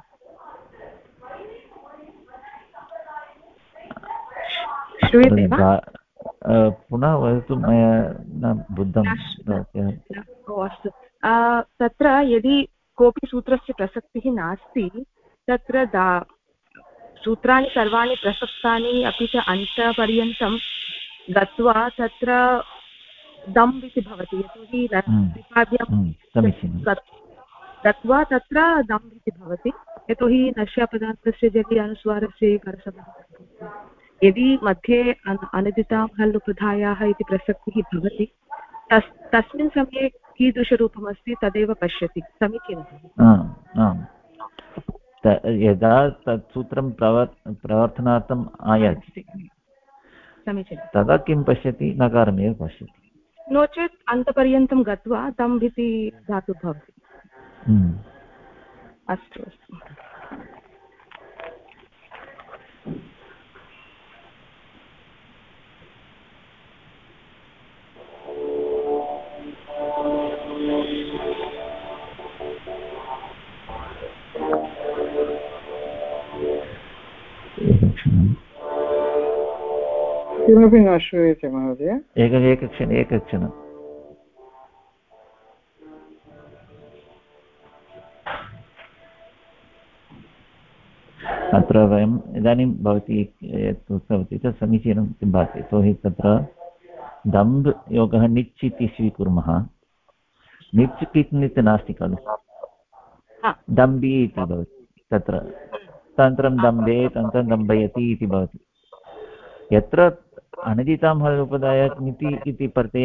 श्रूयते वा पुनः वदतु मया न बुद्धं अस्तु तत्र यदि कोऽपि सूत्रस्य प्रसक्तिः नास्ति तत्र सूत्राणि सर्वाणि प्रसक्तानि अपि च अन्तपर्यन्तं गत्वा तत्र दम्ब् इति भवति यतोहि त्रिपाद्यां गत्वा तत्र दम्ब् इति भवति यतोहि नश्यपदार्थस्य जलि अनुस्वारस्य परसवर्णः यदि मध्ये अनिदितां हल् उपधायाः इति प्रसक्तिः भवति तस्मिन् समये कीदृशरूपमस्ति तदेव पश्यति समीचीनं यदा तत् सूत्रं प्रवर्तनार्थम् आयाति समीचीनं तदा किं पश्यति नकारमेव पश्यति नो चेत् अन्तपर्यन्तं गत्वा दम्ब् इति धातुः भवति अस्तु अस्तु किमपि न श्रूयते महोदय एकक्षणम् अत्र वयम् इदानीं भवती यत् उक्तवती तत् समीचीनं भाति यतोहि तत्र दम्ब् योगः निच् इति स्वीकुर्मः निच् कित् नित् नास्ति खलु दम्बि इति भवति तत्र तदनन्तरं दम्बे तदनन्तरं दम्बयति इति भवति यत्र अनिदितां हल् उपधायाग्निति इति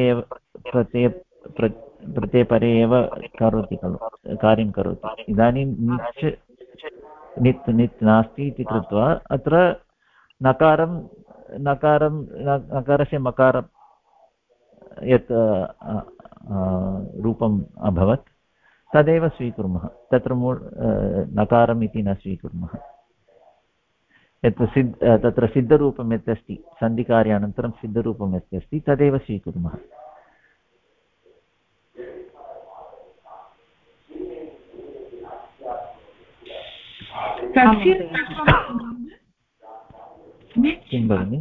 प्रत्ययपरे एव करोति खलु कार्यं करोति इदानीं निच् नित् नित् नास्ति इति कृत्वा अत्र नकारस्य मकारं यत् रूपम् अभवत् तदेव स्वीकुर्मः, तत्र नकारम् इति न स्वीकुर्मः। यत् तत्र सिद्धरूपं यत् अस्ति, सन्धिकार्यानन्तरं सिद्धरूपं यत् अस्ति तदेव स्वीकुर्मः। किं भगिनि?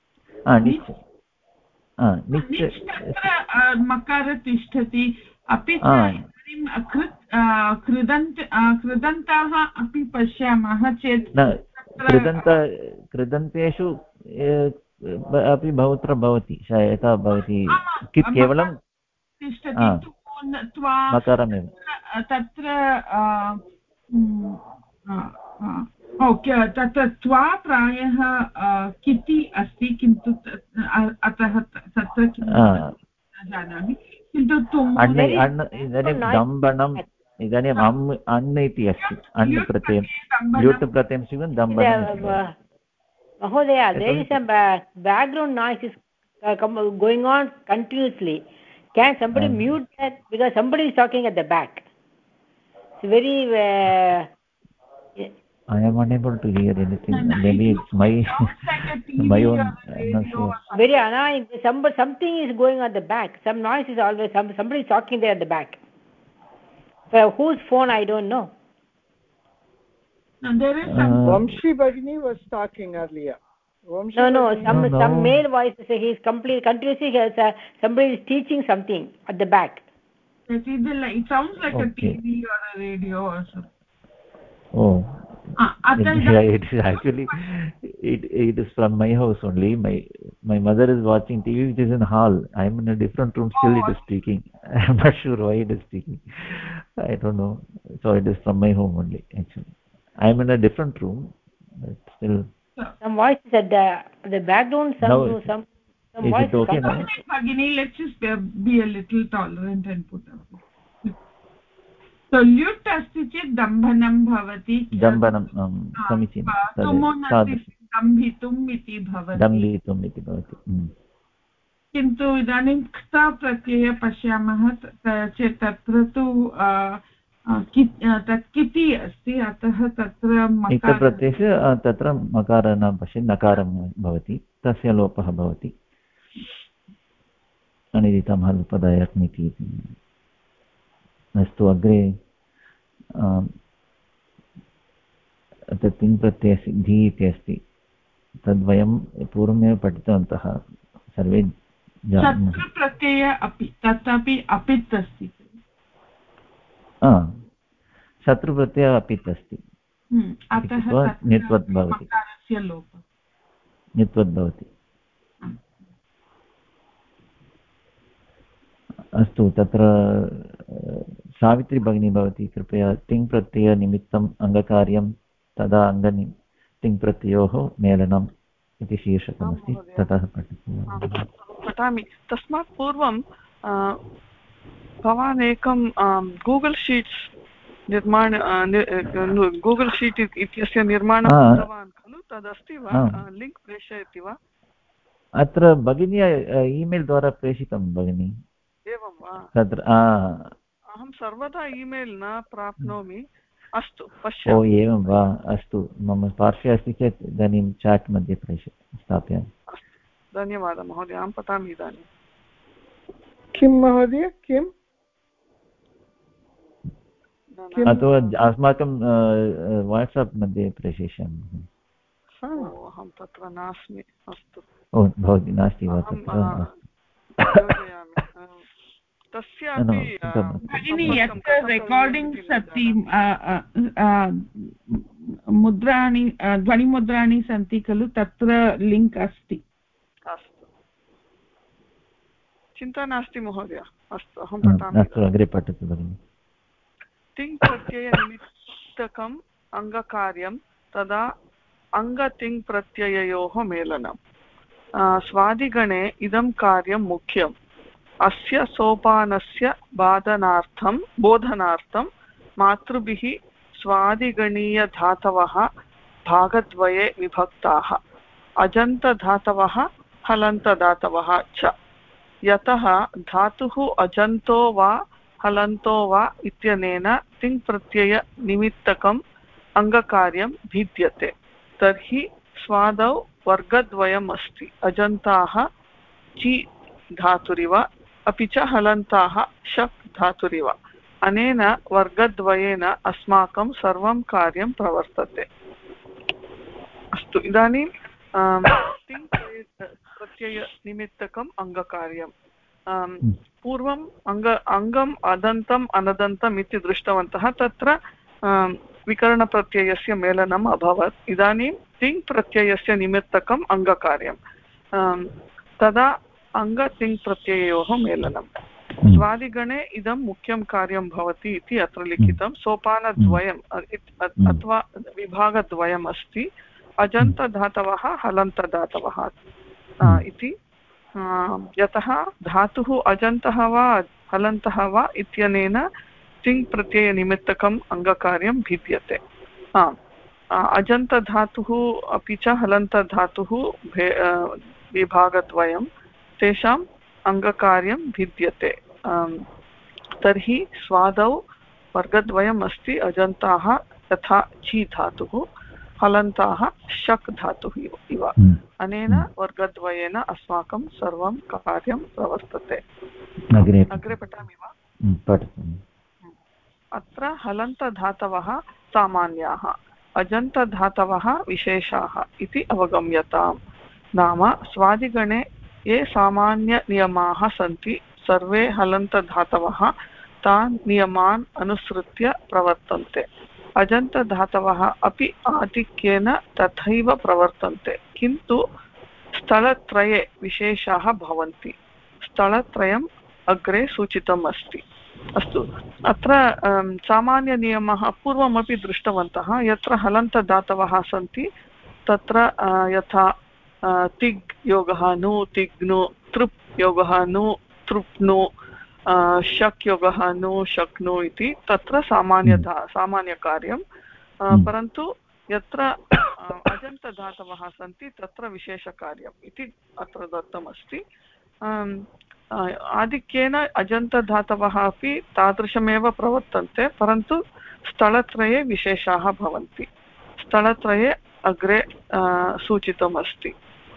मकार तिष्ठति, अपि कृदन्ताः अपि पश्यामः चेत् कृदन्तेषु अपि बहुत्र भवति, यथा भवति केवलं तिष्ठति मकारमेव तत्र तत्र त्वा प्रायः किति अस्ति, किन्तु अतः तत्र न जानामि, किन्तु इदानीं दम्बनम्, इदानीम् अण् इति अस्ति, अण् प्रत्ययं ल्युट् प्रत्ययं स्वीकृतं दम्बनं। Mahodaya, there is a background noise is going on continuously. Can somebody mute that, because somebody is talking at the back? It's very I am unable to hear anything. Maybe it's my own. I'm not sure. Very annoying. Something is going on the back. Some noise is always. Somebody is talking there at the back. Whose phone? I don't know. No, there is some. Vamshi Bhagini was talking earlier. Some male voice. He's continuously. Somebody is teaching something at the back. It sounds like a TV or a radio or something. Oh. It is actually it is from my house only. My mother is watching TV, which is in hall. I am in a different room, still it is speaking. I am not sure why it is speaking. I don't know. So it is from my home only, actually. I am in a different room, but still some voices at the background. Some is it okay now? Bhagini, let's just be a little tolerant and put up. So ल्युट् अस्ति चेत् दम्भनं भवति, दम्भनं समीचीनं, दम्भितुम् इति भवति। किन्तु इदानीं क्ता प्रत्यय पश्यामः चेत् तत्र तु किति अस्ति, अतः तत्र प्रत्ययस्य तत्र मकार न पश्यति, नकारं भवति, तस्य लोपः भवति। अनिदितं हल्पदायकमिति। अस्तु, अग्रे तिङ् प्रत्ययस्य धी इति अस्ति, तद्वयं पूर्वमेव पठितवन्तः सर्वे जानीमः। शत्रुप्रत्यय अपि तथापि अपित् अस्ति, शत्रुप्रत्यय अपित् अस्ति, अतः नित्वत् भवति, नित्वत् भवति। अस्तु, तत्र सावित्री भगिनी भवती कृपया तिङ् प्रत्ययनिमित्तम् अङ्गकार्यं तदा तिङ् प्रत्ययोः मेलनम् इति शीर्षकमस्ति, ततः पठामि। तस्मात् पूर्वं भवान् एकं गूगल् शीट्स् गूगल् शीट् इत्यस्य निर्माणं कृतवान् खलु, तदस्ति वा? लिङ्क् प्रेषयति वा? अत्र भगिनी ईमेल् द्वारा प्रेषितं भगिनी। एवं वा? तत्र अहं सर्वदा ईमेल् न प्राप्नोमि। अस्तु, पश्यामि। ओ एवं वा? अस्तु, मम पार्श्वे अस्ति चेत् इदानीं चाट् मध्ये स्थापयामि। अस्तु, धन्यवादः महोदय, अहं पठामि इदानीं। किं महोदय, किम्? अथवा अस्माकं वाट्साप् मध्ये प्रेषयिष्यामि। अहं तत्र नास्मि। अस्तु। ओ, भवती नास्ति वा तत्र? तस्यापि भगिनी यत्र रेकार्डिङ्ग्स् अस्ति, मुद्राणि ध्वनिमुद्राणि सन्ति खलु, तत्र लिङ्क् अस्ति। अस्तु, चिन्ता नास्ति महोदय। अस्तु, अहं पठामि। अस्तु, अग्रे पठतु भगिनि। तिङ् प्रत्ययनिमित्तकम् अङ्गकार्यं तदा अङ्गतिङ् प्रत्यययोः मेलनं। स्वादिगणे इदं कार्यं मुख्यम्। अस्य सोपानस्य बोधनार्थं मातृभिः स्वादिगणीयधातवः भागद्वये विभक्ताः, अजन्तधातवः हलन्तधातवः च। यतः धातुः अजन्तो वा हलन्तो वा इत्यनेन तिङ् प्रत्ययनिमित्तकम् अङ्गकार्यं भिद्यते। तर्हि स्वादौ वर्गद्वयम् अस्ति, अजन्ताः चि धातुरिव अपि च हलन्ताः शक् धातुरिव। अनेन वर्गद्वयेन अस्माकं सर्वं कार्यं प्रवर्तते। अस्तु, इदानीं तिङ् प्रत्ययनिमित्तकम् अङ्गकार्यं पूर्वम् अङ्गम् अदन्तम् अनदन्तम् इति दृष्टवन्तः। तत्र विकरणप्रत्ययस्य मेलनम् अभवत्। इदानीं तिङ् प्रत्ययस्य निमित्तकम् अङ्गकार्यं तदा अङ्गतिङ् प्रत्यययोः मेलनं। स्वादिगणे इदं मुख्यं कार्यं भवति इति अत्र लिखितं। सोपानद्वयम् अथवा विभागद्वयम् अस्ति, अजन्तधातवः हलन्तधातवः इति। यतः धातुः अजन्तः वा हलन्तः वा इत्यनेन तिङ् प्रत्ययनिमित्तकम् अङ्गकार्यं भिद्यते। अजन्तधातुः अपि च हलन्तधातुः विभागद्वयं, तेषाम् अङ्गकार्यं भिद्यते। तर्हि स्वादौ वर्गद्वयम् अस्ति, अजन्ताः यथा ची धातुः, हलन्ताः शक् धातुः इव। अनेन वर्गद्वयेन अस्माकं सर्वं कार्यं प्रवर्तते। अग्रे पठामि वा? अत्र हलन्तधातवः सामान्याः, अजन्तधातवः विशेषाः इति अवगम्यताम्। नाम स्वादिगणे ये सामान्यनियमाः सन्ति, सर्वे हलन्तधातवः तान् नियमान् अनुसृत्य प्रवर्तन्ते। अजन्तधातवः अपि आधिक्येन तथैव प्रवर्तन्ते, किन्तु स्थलत्रये विशेषाः भवन्ति। स्थलत्रयम् अग्रे सूचितम् अस्ति। अस्तु, अत्र सामान्यनियमः पूर्वमपि दृष्टवन्तः। यत्र हलन्तधातवः सन्ति तत्र यथा तिग् योगः नु तिग्नु, तृप् योगः नु तृप्नु, शक् योगः नु शक्नु इति तत्र सामान्यकार्यं। परन्तु यत्र अजन्तधातवः सन्ति तत्र विशेषकार्यम् इति अत्र दत्तमस्ति। आधिक्येन अजन्तधातवः अपि तादृशमेव प्रवर्तन्ते, परन्तु स्थलत्रये विशेषाः भवन्ति। स्थलत्रये अग्रे सूचितम् अस्ति।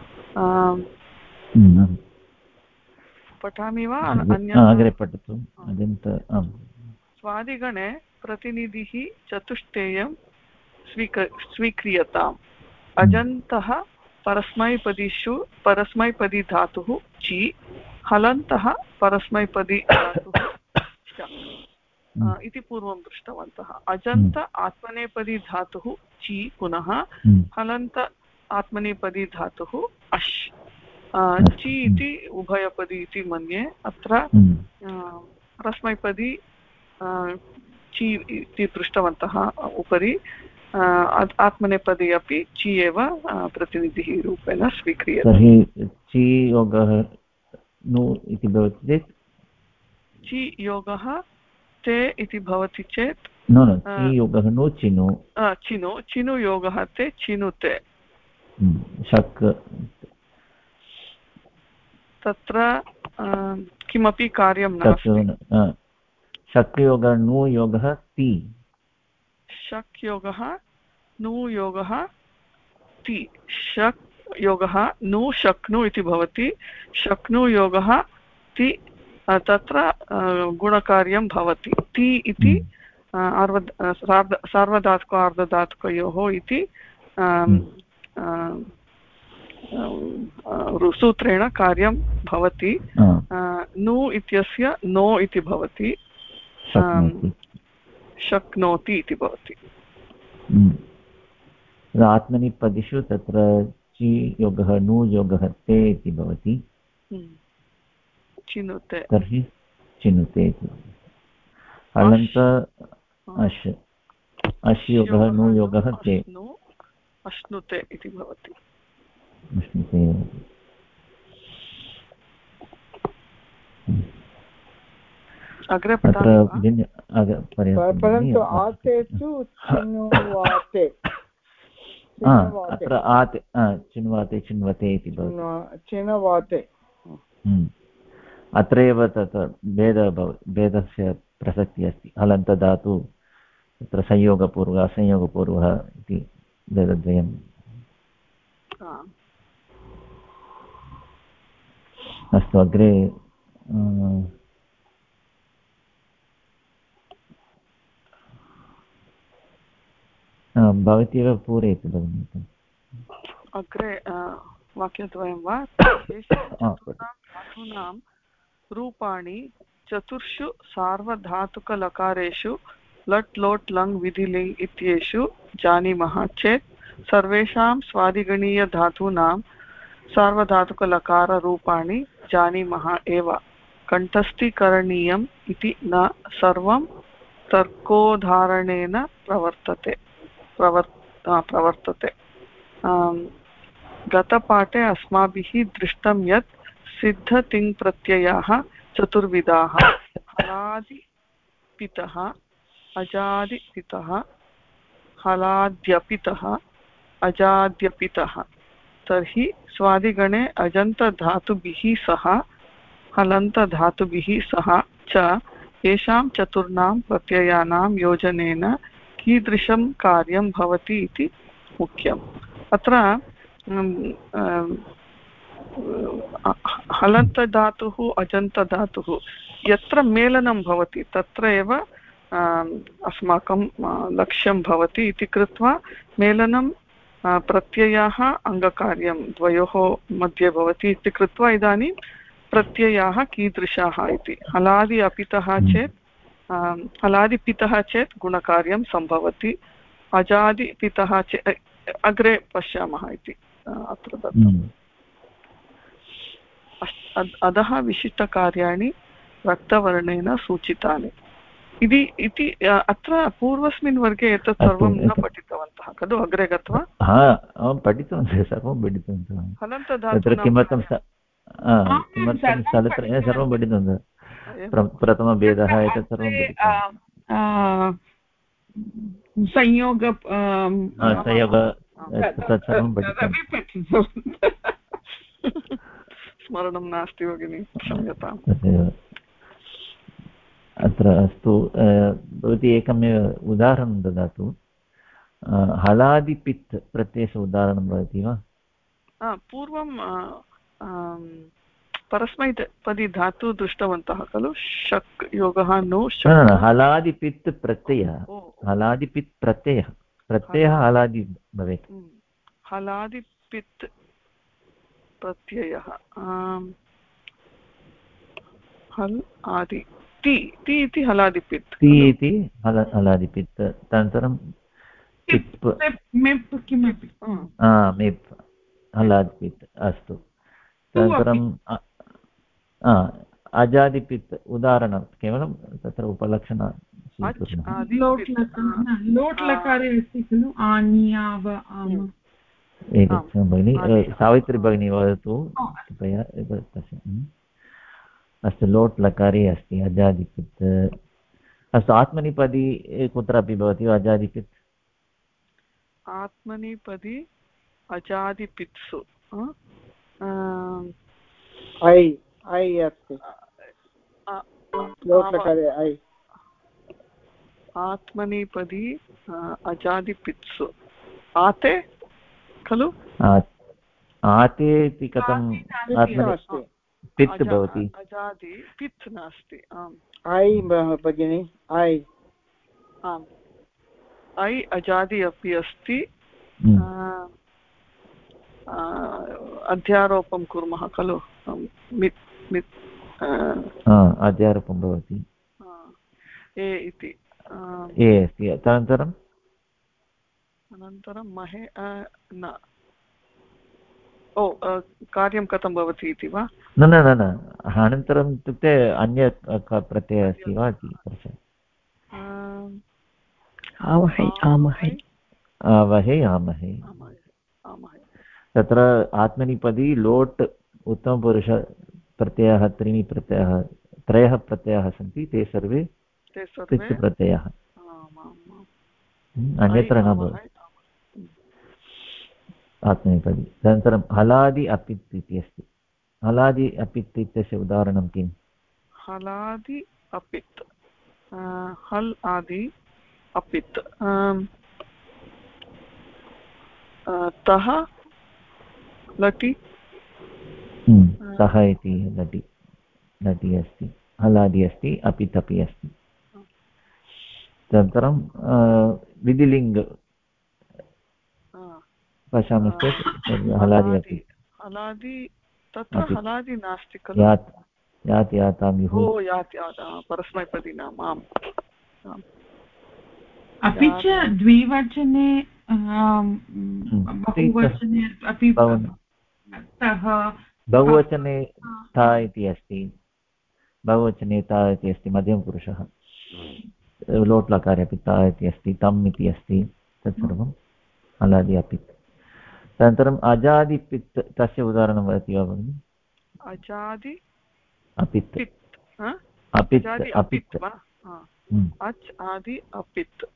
पठामि वा? अग्रे पठतु। स्वादिगणे प्रतिनिधिः चतुष्टेयं स्वीक्रियताम्। अजन्तः परस्मैपदी धातुः ची, हलन्तः परस्मैपदी धातुः च इति पूर्वं दृष्टवन्तः। अजन्त आत्मनेपदी धातुः ची, पुनः हलन्त आत्मनेपदी धातुः अश्। ची इति उभयपदी इति मन्ये। अत्र परस्मैपदी ची इति दृष्टवन्तः उपरि, आत्मनेपदी अपि ची एव प्रतिनिधिः रूपेण स्वीक्रियते। तर्हि ची योगः नु इति भवति चेत्, ची योगः ते इति भवति चेत्, ची योगः नु चिनु, चिनु योगः ते चिनुते। शक् तत्र किमपि कार्यं नास्ति। शक् योगः नु योगः ति, शक् योगः नु योगः ति, शक् योगः नु शक्नु इति भवति। शक्नु योगः ति, तत्र गुणकार्यं भवति। ति इति सार्वधातुक अर्धधातुकयोः इति सूत्रेण कार्यं भवति। नु इत्यस्य नो इति भवति, शक्नोति इति भवति। आत्मनेपदिषु तत्र ची योगः नु योगः ते इति भवति, चिनुते। तर्हि चिनुते इति। हलन्त अश्, अश् योगः नु योगः ते, अश्नुते इति भवति। अग्रे परन्तु आते तु चिनुवाते, अत्र आते चिन्वाते चिन्वते इति भवति। चिनवाते। अत्रैव तत् भेदस्य प्रसक्तिः अस्ति हलन्तधातु तत्र संयोगपूर्वः असंयोगपूर्वः इति भेदद्वयम् अस्तु अग्रे भवती एव पूरयतु भगिनि अग्रे वाक्यद्वयं वा धातूनां रूपाणि चतुर्षु सार्वधातुकलकारेषु लट् लोट् लङ् विधिलिङ् इत्येषु जानीमः चेत् सर्वेषां स्वादिगणीयधातूनां सार्वधातुकलकाररूपाणि जानीमः एव कण्ठस्थीकरणीयम् इति न सर्वं तर्कोदाहरणेन प्रवर्तते गतपाठे अस्माभिः दृष्टं यत् सिद्धतिङ्प्रत्ययाः चतुर्विधाः हलादिपितः अजादिपितः हलाद्यपितः अजाद्यपितः तर्हि स्वादिगणे अजन्तधातुभिः सह हलन्तधातुभिः सह च येषां चतुर्णां प्रत्ययानां योजनेन कीदृशं कार्यं भवति इति मुख्यम् अत्र हलन्तधातुः अजन्तधातुः यत्र मेलनं भवति तत्र एव अस्माकं लक्ष्यं भवति इति कृत्वा मेलनं प्रत्ययाः अङ्गकार्यं द्वयोः मध्ये भवति इति कृत्वा इदानीं प्रत्ययाः कीदृशाः इति हलादि अपितः चेत् हलादिपितः चेत् गुणकार्यं सम्भवति अजादिपितः चेत् अग्रे पश्यामः इति अत्र दत्तम् अधः विशिष्टकार्याणि रक्तवर्णेन सूचितानि इति अत्र पूर्वस्मिन् वर्गे एतत् सर्वं न पठितवन्तः खलु अग्रे गत्वा पठितवन्तः सर्वं पठितवन्तः हलन्तधातूनां किमर्थं सर्वं पठितवन्तः प्रथमभेदः एतत् सर्वं संयोग तत्सर्वं पठितवन्तः स्मरणं नास्ति भगिनि क्षम्यताम् अत्र अस्तु भवती एकमेव उदाहरणं ददातु हलादिपित् प्रत्ययस्य उदाहरणं भवति वा पूर्वं परस्मैपदी धातु दृष्टवन्तः खलु शक् योगः नो हलादिपित् प्रत्ययः हलादिपित् प्रत्ययः हलादि भवेत् हलादिपित् प्रत्ययः हल् आदि ति इति हलादिपित् ति इति हलादिपित् तदनन्तरं मेप् हलादिपित् अस्तु तदनन्तरं अजादिपित् उदाहरणं केवलं तत्र उपलक्षण लोट् लकारे अस्ति खलु आनीयाव एकक्षणं भगिनि सावित्री भगिनी वदतु कृपया अस्तु लोट् लकारे अस्ति अजादिपित् अस्तु आत्मनिपदी कुत्रापि भवति वा अजादिपित् आत्मनिपदी अजादिपित्सु ऐ अस्ति लोट् लकारे ऐ आत्मनिपदी अजादिपित्सु आते खलु आते इति कथं पित् भवति अजादि पित् नास्ति ऐ भगिनि आम् ऐ अजादि अपि अस्ति अध्यारोपं कुर्मः खलु अध्यारोपं भवति ए इति ए अस्ति अनन्तरं महे न कार्यं कथं भवति इति वा न अनन्तरम् इत्युक्ते अन्य प्रत्ययः अस्ति वा इति पृच्छामि आवहे आमहे तत्र आत्मनिपदी लोट् उत्तमपुरुषप्रत्ययः त्रयः प्रत्ययाः सन्ति ते सर्वे पित् प्रत्ययः अन्यत्र न भवति आत्मनिपदी तदनन्तरं हलादि अपित् इति अस्ति हलादि अपित् इत्यस्य उदाहरणं किम् हलादि अपित् हल् आदि अपित् तः लटि सः इति लटि लटि अस्ति हलादि अस्ति अपित् अपि अस्ति तदनन्तरं विधिलिङ्ग् पश्यामश्चेत् हलादि अपि हलादि तत्र हलादि नास्ति खलु यात् यातां युः यात् परस्मैपदीनाम् आम् अपि च द्विवचने बहुवचने अपि बहुवचने ता इति अस्ति बहुवचने ता इति अस्ति मध्यमपुरुषः लोट् लकारे अपि ता इति अस्ति तम् इति अस्ति तत्सर्वं हलादि अपित् तदनन्तरम् अजादिपित् तस्य उदाहरणं वदति वा भगिनि अजादि अपित् अपित् अपित् वा अच् आदि अपित्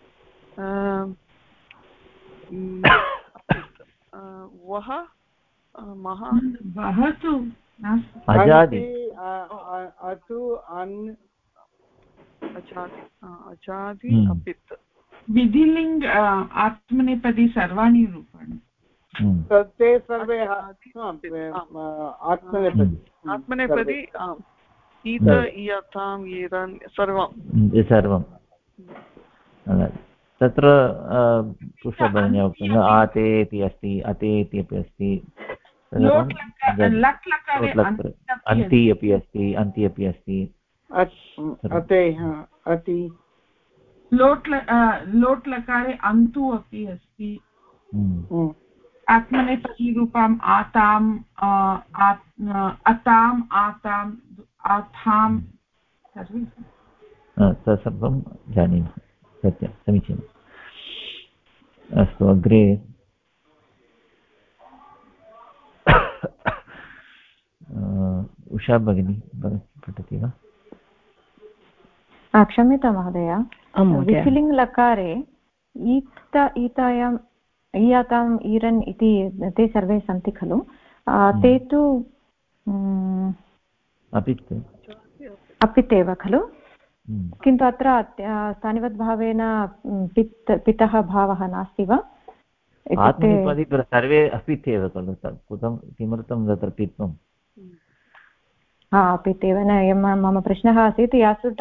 वः वः तु अजादि अजादि अपित् विधिलिङ्ग् आत्मनेपदी सर्वाणि रूपाणि ते सर्वे आत्मनेपदी ईत इयताम् ईरन् सर्वं तत्र कुशभगिन्या उक्तं आते इति अस्ति अते इति अपि अस्ति अन्ति अपि अस्ति अन्ति अपि अस्ति लोट् लकारे अन्तु अपि अस्ति आत्मनेपदीरूपम् आताम् अताम् आताम् आथाम् तत्सर्वं जानीमः सत्यं समीचीनम् अस्तु अग्रे उषा भगिनी पठति वा क्षम्यतां महोदय विधिलिङ्ग् लकारे ईतायाम् ईयाताम् ईरन् इति ते सर्वे सन्ति खलु ते तु अपित् एव खलु किन्तु अत्र स्थानिवद्भावेन पितः भावः नास्ति वा आत्मनेपदी सर्वे अपित् एव खलु किमर्थं तत्र पित्वं अपित् एव न मम प्रश्नः आसीत् यासुट्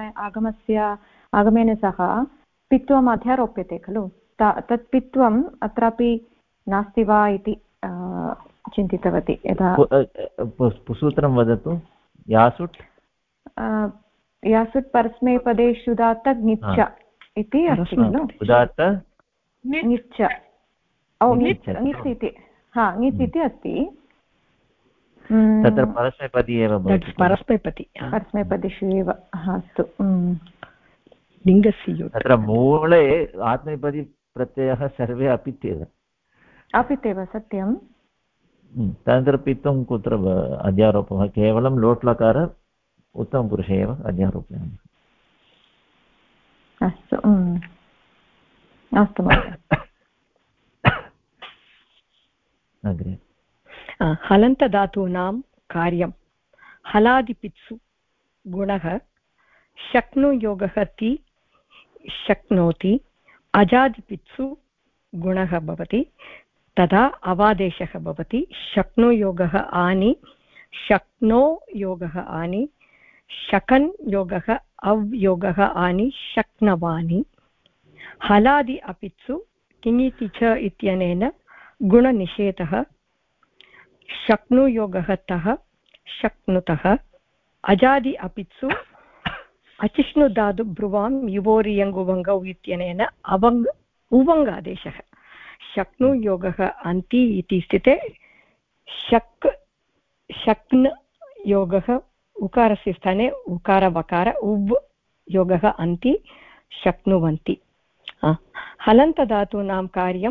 आगमेन सह पित्वम् अध्यारोप्यते खलु तत् पित्वम् अत्रापि नास्ति वा इति चिन्तितवती यदा सूत्रं वदतु यासुट् यासुट् परस्मैपदेषु उदात्त ङिच्च इति अस्ति खलु उदात्त ङिच्च ङिच् इति अस्ति तत्र परस्मैपदी एव भवति परस्मैपदिषु एव अस्तु लिङ्गस्य तत्र मूले आत्मनेपदी प्रत्ययः सर्वे अपित् एव सत्यं तदनन्तरं पित्वं कुत्र अध्यारोपः केवलं लोट् लकार उत्तमपुरुषे एव अध्यारोपयामः अस्तु अस्तु महोदय अग्रे हलन्तधातूनां कार्यं हलादिपित्सु गुणः शक्नुयोगः ति शक्नोति अजादिपित्सु गुणः भवति तदा अवादेशः भवति शक्नुयोगः आनि शक्नो योगः आनि शकन् योगः अव्योगः आनि शक्नवानि हलादि अपित्सु किङिति च इत्यनेन गुणनिषेधः शक्नुयोगः तः शक्नुतः अजादि अपित्सु अचिष्णुधातु ब्रुवां युवोरियङ्गुवङ्गौ इत्यनेन उवङ्गादेशः शक्नुयोगः अन्ति इति स्थिते शक्न् योगः उकारस्य स्थाने उकारवकार उव् योगः अन्ति शक्नुवन्ति हलन्तधातूनां कार्यं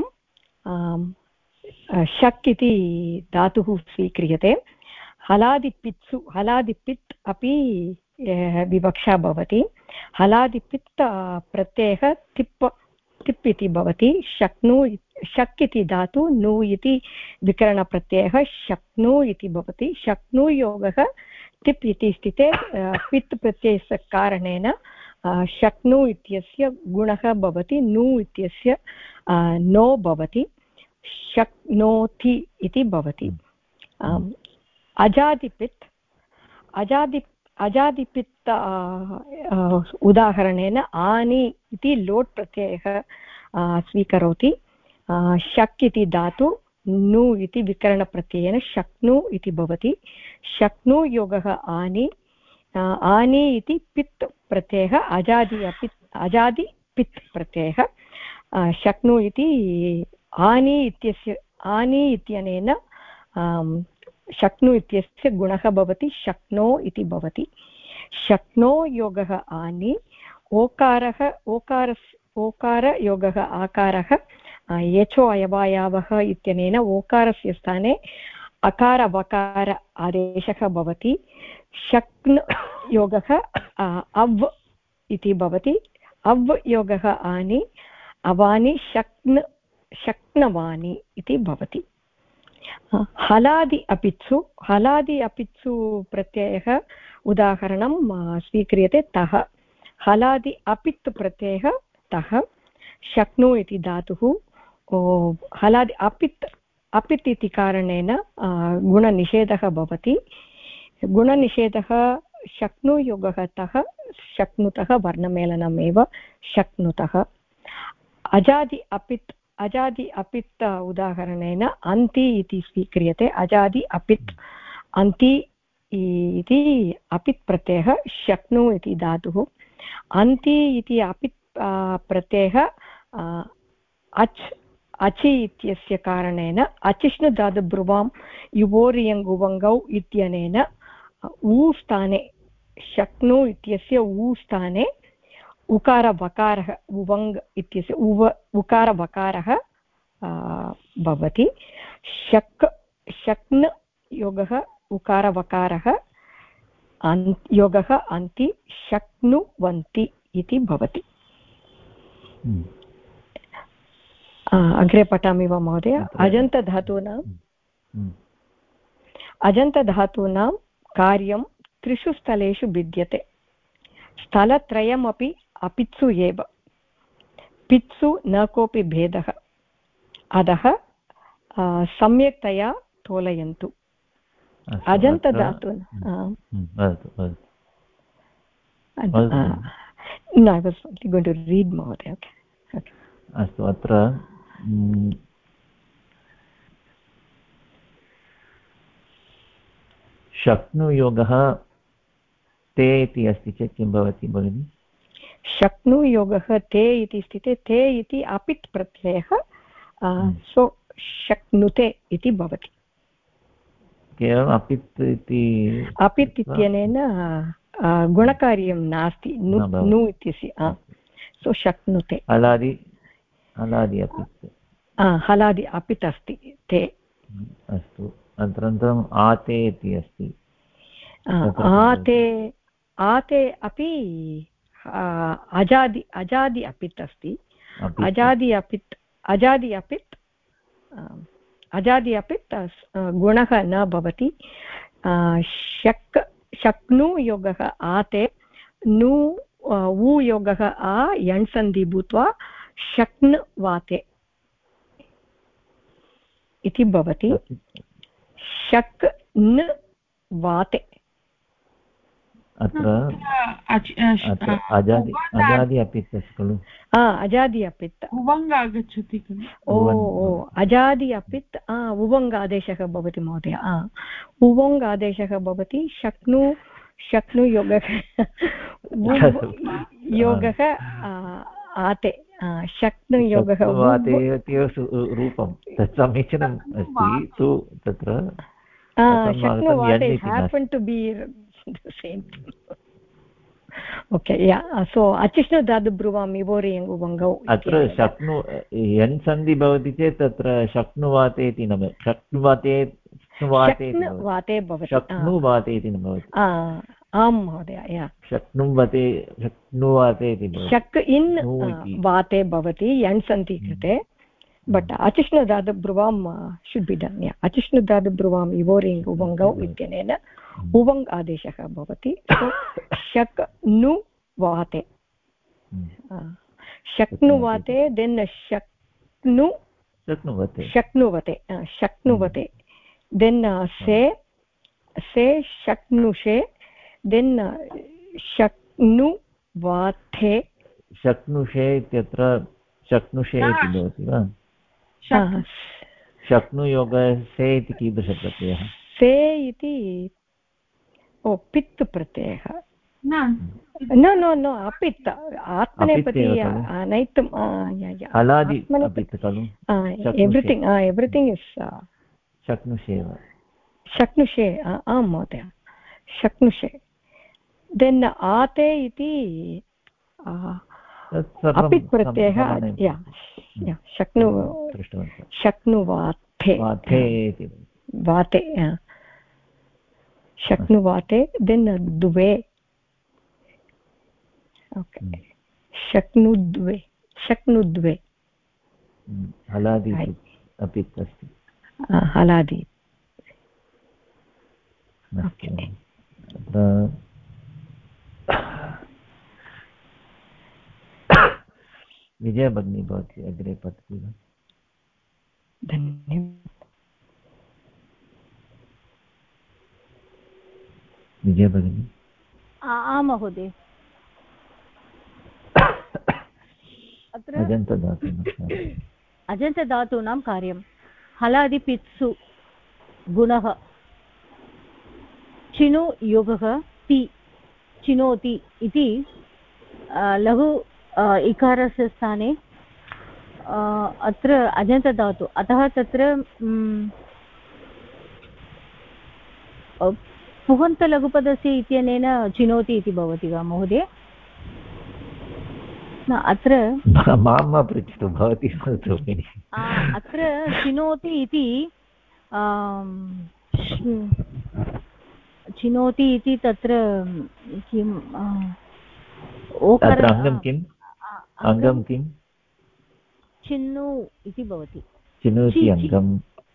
शक् इति धातुः स्वीक्रियते हलादिपित्सु हलादिपित् अपि विवक्षा भवति हलादिपित् प्रत्ययः तिप् इति भवति शक् इति धातु नु इति विकरणप्रत्ययः शक्नु इति भवति शक्नुयोगः तिप् इति स्थिते पित् प्रत्ययस्य कारणेन शक्नु इत्यस्य गुणः भवति, नु इत्यस्य नो भवति, शक्नोति इति भवति। अजादिपित् अजादिपित् उदाहरणेन आनि इति लोट् प्रत्ययः स्वीकरोति। शक् इति धातु, नु इति विकरणप्रत्ययेन शक्नु इति भवति। शक्नु योगः आनि, आनि इति पित् प्रत्ययः, अजादि पित् प्रत्ययः। शक्नु इति आनि इत्यनेन शक्नु इत्यस्य गुणः भवति, शक्नो इति भवति। शक्नो योगः आनि, ओकार योगः आकारः, यचो अयवायावः इत्यनेन ओकारस्य स्थाने अकार वकार आदेशः भवति। शक्न् योगः अव् इति भवति। अव् योगः आनि, अवानि शक्नवानि इति भवति। हलादि अपित्सु प्रत्ययः उदाहरणं स्वीक्रियते तः। हलादि अपित् प्रत्ययः तः। शक्नु इति धातुः, हलादि अपित् इति कारणेन गुणनिषेधः भवति। गुणनिषेधः शक्नु योगः तः, शक्नुतः वर्णमेलनमेव शक्नुतः। अजादि अपित् उदाहरणेन अन्ति इति स्वीक्रियते। अजादि अपित्, अन्ति इति अपित् प्रत्ययः, शक्नु इति धातुः। अन्ति इति अपित् प्रत्ययः अचि इत्यस्य कारणेन अचिष्णु धातुब्रुवां युवोरियङ्गुवङ्गौ इत्यनेन ऊ स्थाने, शक्नु इत्यस्य ऊ स्थाने उकारवकारः, उवङ् इत्यस्य उकारवकारः भवति। शक्न् योगः उकारवकारः, योगः अन्ति, शक्नुवन्ति इति भवति। अग्रे पठामि वा महोदय? अजन्तधातूनां कार्यं त्रिषु स्थलेषु भिद्यते। स्थलत्रयमपि अपित्सु एव। पित्सु न कोऽपि भेदः। अतः सम्यक्तया तोलयन्तु। अजन्तधातून् महोदय। अस्तु, अत्र शक्नुयोगः ते इति अस्ति चेत् किं भवति भगिनि? शक्नुयोगः ते इति स्थिते ते इति अपित् प्रत्ययः, सो शक्नुते इति भवति। केवलम् अपित् इत्यनेन गुणकार्यं नास्ति, नु इत्यस्य, सो शक्नुते। हलादि अपित्, हलादि अपित् अस्ति ते। अस्तु, अनन्तरम् आते इति अस्ति। आते अपि अजादि अपित् अस्ति। अजादि अपित् गुणः न भवति। शक्नु योगः आते, नु ऊ योगः आ यण्सन्धि भूत्वा शक्न् वाते इति भवति। शक् न वाते। अत्र अजादि अपित् अस्ति खलु? अजादि अपित् उवङ् आगच्छति खलु? ओ अजादि अपित् उवङ् आदेशः भवति महोदय। उवङ् आदेशः भवति। शक्नु योगः आते, शक्नु योगः रूपं तत् समीचीनम् अस्ति तु तत्र शक्नुवाते happen to be the same. Okay, yeah, so अचिष्णु धातु ब्रुवाम् इवोरियङ्गुवङ्गौ। अत्र शक्नु यन् सन्धि भवति चेत् तत्र शक्नुवाते इति न भवति, शक्नुवाते इति न भवति। आं महोदय, शक्नुवाते इति भवति। शक् इन् वाते भवति यण् सन्धि कृते, बट् अचिष्णु धातु ब्रुवां शुड् बि डन्। अचिष्णु धातु ब्रुवाम् इवोरियङ्गुवङ्गौ इत्यनेन उवङ् आदेशः भवति सो शक् नु वाते शक्नुवाते देन् शक्नुवते देन् से शक्नुषे देन् शक्नुवाथे शक्नुषे इत्यत्र शक्नुषे इति भवति वा शक्नुयोगः से इति कीदृशप्रत्ययः से इति पित् प्रत्ययः न अपित् आत्मनेपदी अनैतम् एव्रिथिङ्ग् इस् शक्नुषे आं महोदय शक्नुषे देन् आते इति अपित् प्रत्ययः शक्नुवाते वाते शक्नुवाते देन् द्वे ओके शक्नुद्वे हलादि अपि अस्ति हलादि विजय भगिनी भवती अग्रे पठति वा धन्यवादः विजय भगिनी आं महोदय अत्र अजन्तधातूनां कार्यं हलादिपित्सु गुणः चिनु योगः ति चिनोति इति लघु इकारस्य स्थाने अत्र अजन्तधातु अतः तत्र पुहन्तलघुपदस्य इत्यनेन चिनोति इति भवति वा महोदय न अत्र मां मा पृच्छतु भवती वदतु भगिनि अत्र चिनोति इति चिनोति इति तत्र किम् अङ्गं किम् अङ्गं किं चिन्नु इति भवति चिनोति अङ्गं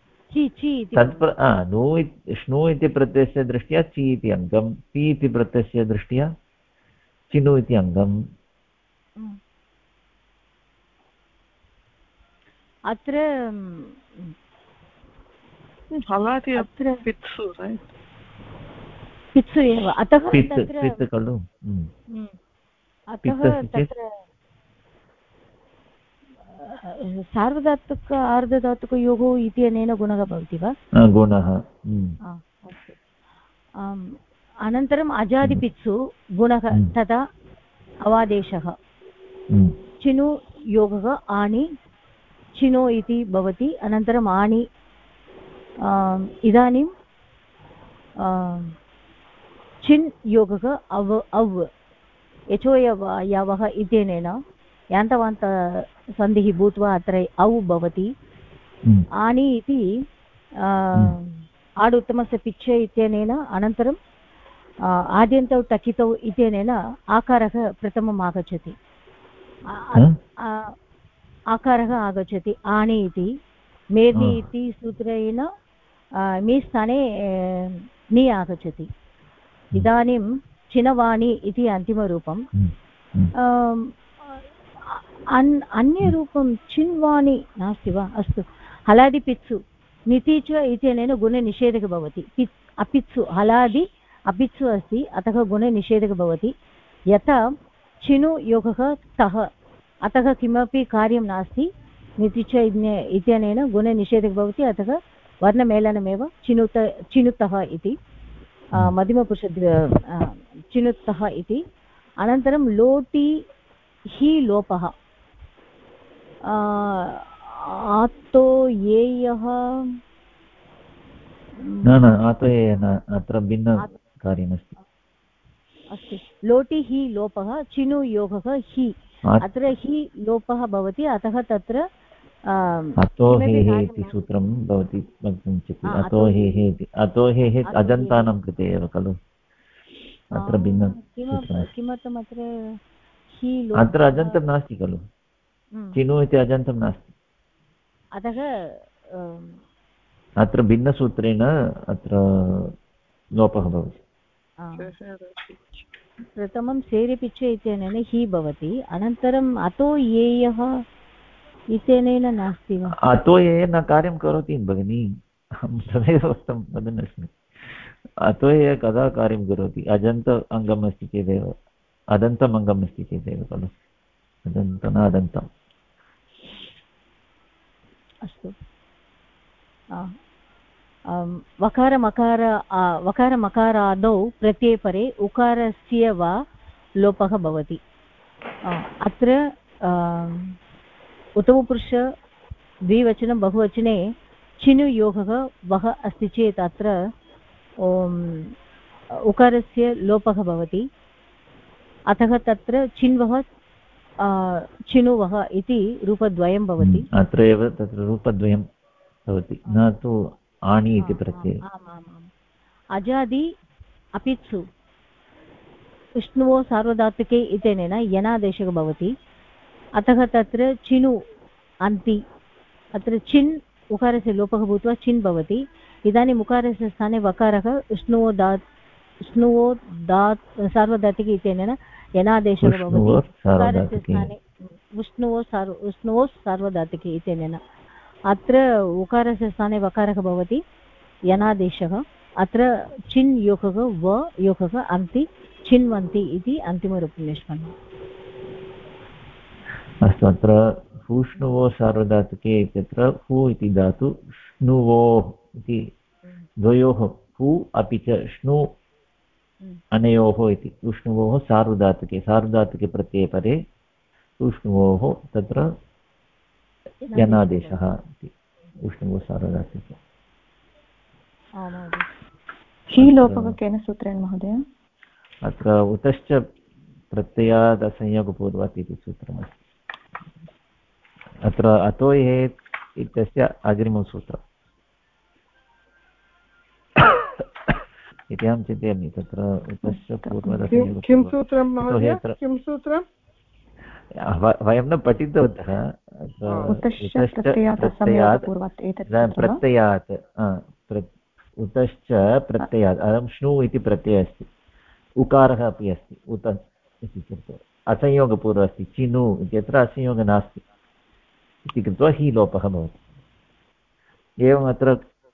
श्नु इति प्रत्ययस्य दृष्ट्या चि इति अङ्गं पि इति प्रत्ययस्य दृष्ट्या चिनु इति अङ्गम् अत्र पित्सु एव अतः खलु अतः तत्र सार्वधातुक आर्धधातुकयोः इत्यनेन गुणः भवति वा गुणः अस्तु अनन्तरम् अजादिपित्सु गुणः तदा अवादेशः चिनु योगः आनि चिनो इति भवति अनन्तरम् आनि इदानीं चिन् योगः अव् यचो यावः इत्यनेन यान्तवान्त सन्धिः भूत्वा अत्र औ भवति आनि इति आडुत्तमस्य पिच्छ इत्यनेन अनन्तरम् आद्यन्तौ टकितौ इत्यनेन आकारः प्रथमम् आगच्छति आकारः आगच्छति आनि इति मेर्नि इति सूत्रेण मी स्थाने नि आगच्छति इदानीं चिनवाणि इति अन्तिमरूपम् अन्यरूपं चिन्वाणि नास्ति वा अस्तु हलादिपित्सु निति च इत्यनेन गुणनिषेधः भवति अपित्सु हलादि अपित्सु अस्ति अतः गुणनिषेधः भवति यथा चिनु योगः तः अतः किमपि कार्यं नास्ति निति च इत्यनेन गुणनिषेधः भवति अतः वर्णमेलनमेव चिनुतः इति मध्यमपुरुष चिनुतः इति अनन्तरं लोटि हि लोपः आतो येयः न आतो येय न अत्र भिन्नकार्यमस्ति अस्ति लोटि हि लोपः चिनु योगः हि अत्र हि लोपः भवति अतः तत्र अतो हेः इति सूत्रं भवति वक्तुं शक्यते अतो हेः इति अतो हेः अजन्तानां कृते एव खलु अत्र भिन्नं किमर्थम् अत्र अजन्तं नास्ति खलु चिनु इति अजन्तं नास्ति अतः अत्र भिन्नसूत्रेण अत्र लोपः भवति। प्रथमं सेरिपिच्छ इत्यनेन हि भवति, अनन्तरम् अतो येयः इत्यनेन नास्ति वा? अतो ये न कार्यं करोति भगिनी, अहं तदेव वदन् अस्मि। अतो ये कदा कार्यं करोति? अजन्त अङ्गम् अस्ति चेदेव, अदन्तम् अङ्गम् अस्ति चेदेव खलु, अदन्त न अदन्तम्। अस्तु, वकारमकारादौ प्रत्ययपरे उकारस्य वा लोपः भवति। अत्र उत्तमपुरुष द्विवचनं बहुवचने चिनुयोगः वः अस्ति चेत् अत्र उकारस्य लोपः भवति। अतः तत्र चिन्वः चिनुवः इति रूपद्वयं भवति। अत्र एव तत्र रूपद्वयं भवति, न तु आणि इति प्रत्ययः। आमामाम्। अजादि अपित्सु विष्णुवो सार्वधातुके इत्यनेन यनादेशः भवति। अतः तत्र चिनु अन्ति, अत्र चिन् उकारस्य लोपः भूत्वा चिन् भवति। इदानीम् उकारस्य स्थाने वकारः विष्णुवो सार्वधातुके इत्यनेन यनादेशः भवति। उकारस्य स्थाने विष्णुवो सार्वधातुके इत्यनेन अत्र उकारस्य स्थाने वकारः भवति, यनादेशः। अत्र चिन् योगः व योगः अन्ति चिन्वन्ति इति अन्तिमरूपं निष्पन्नम्। अस्तु, अत्र हूष्णुवो सार्वधातुके इत्यत्र हू इति धातु श्नुवोः इति द्वयोः, हू अपि च श्नु अनयोः इति उष्णुवोः सार्वधातुके प्रत्यये परे उष्णुवोः तत्र यनादेशः इति उष्णुवो सार्वधातुके। हि लोपः केन सूत्रेण महोदय? अत्र उतश्च प्रत्ययाद् असंयोगपूर्वात् इति सूत्रमस्ति। अत्र अतो ये इत्यस्य अग्रिमं सूत्रम् इति अहं चिन्तयामि। तत्र उतश्च पूर्वात् किं सूत्रं महोदय? किं सूत्रं? वयं न पठितवन्तः। प्रत्ययात् उतश्च प्रत्ययात् अहं श्नु इति प्रत्ययः अस्ति, उकारः अपि अस्ति उत इति कृत्वा असंयोगपूर्वः अस्ति। चिनु इत्यत्र असंयोगः नास्ति इति कृत्वा हि लोपः भवति। एवम् अत्र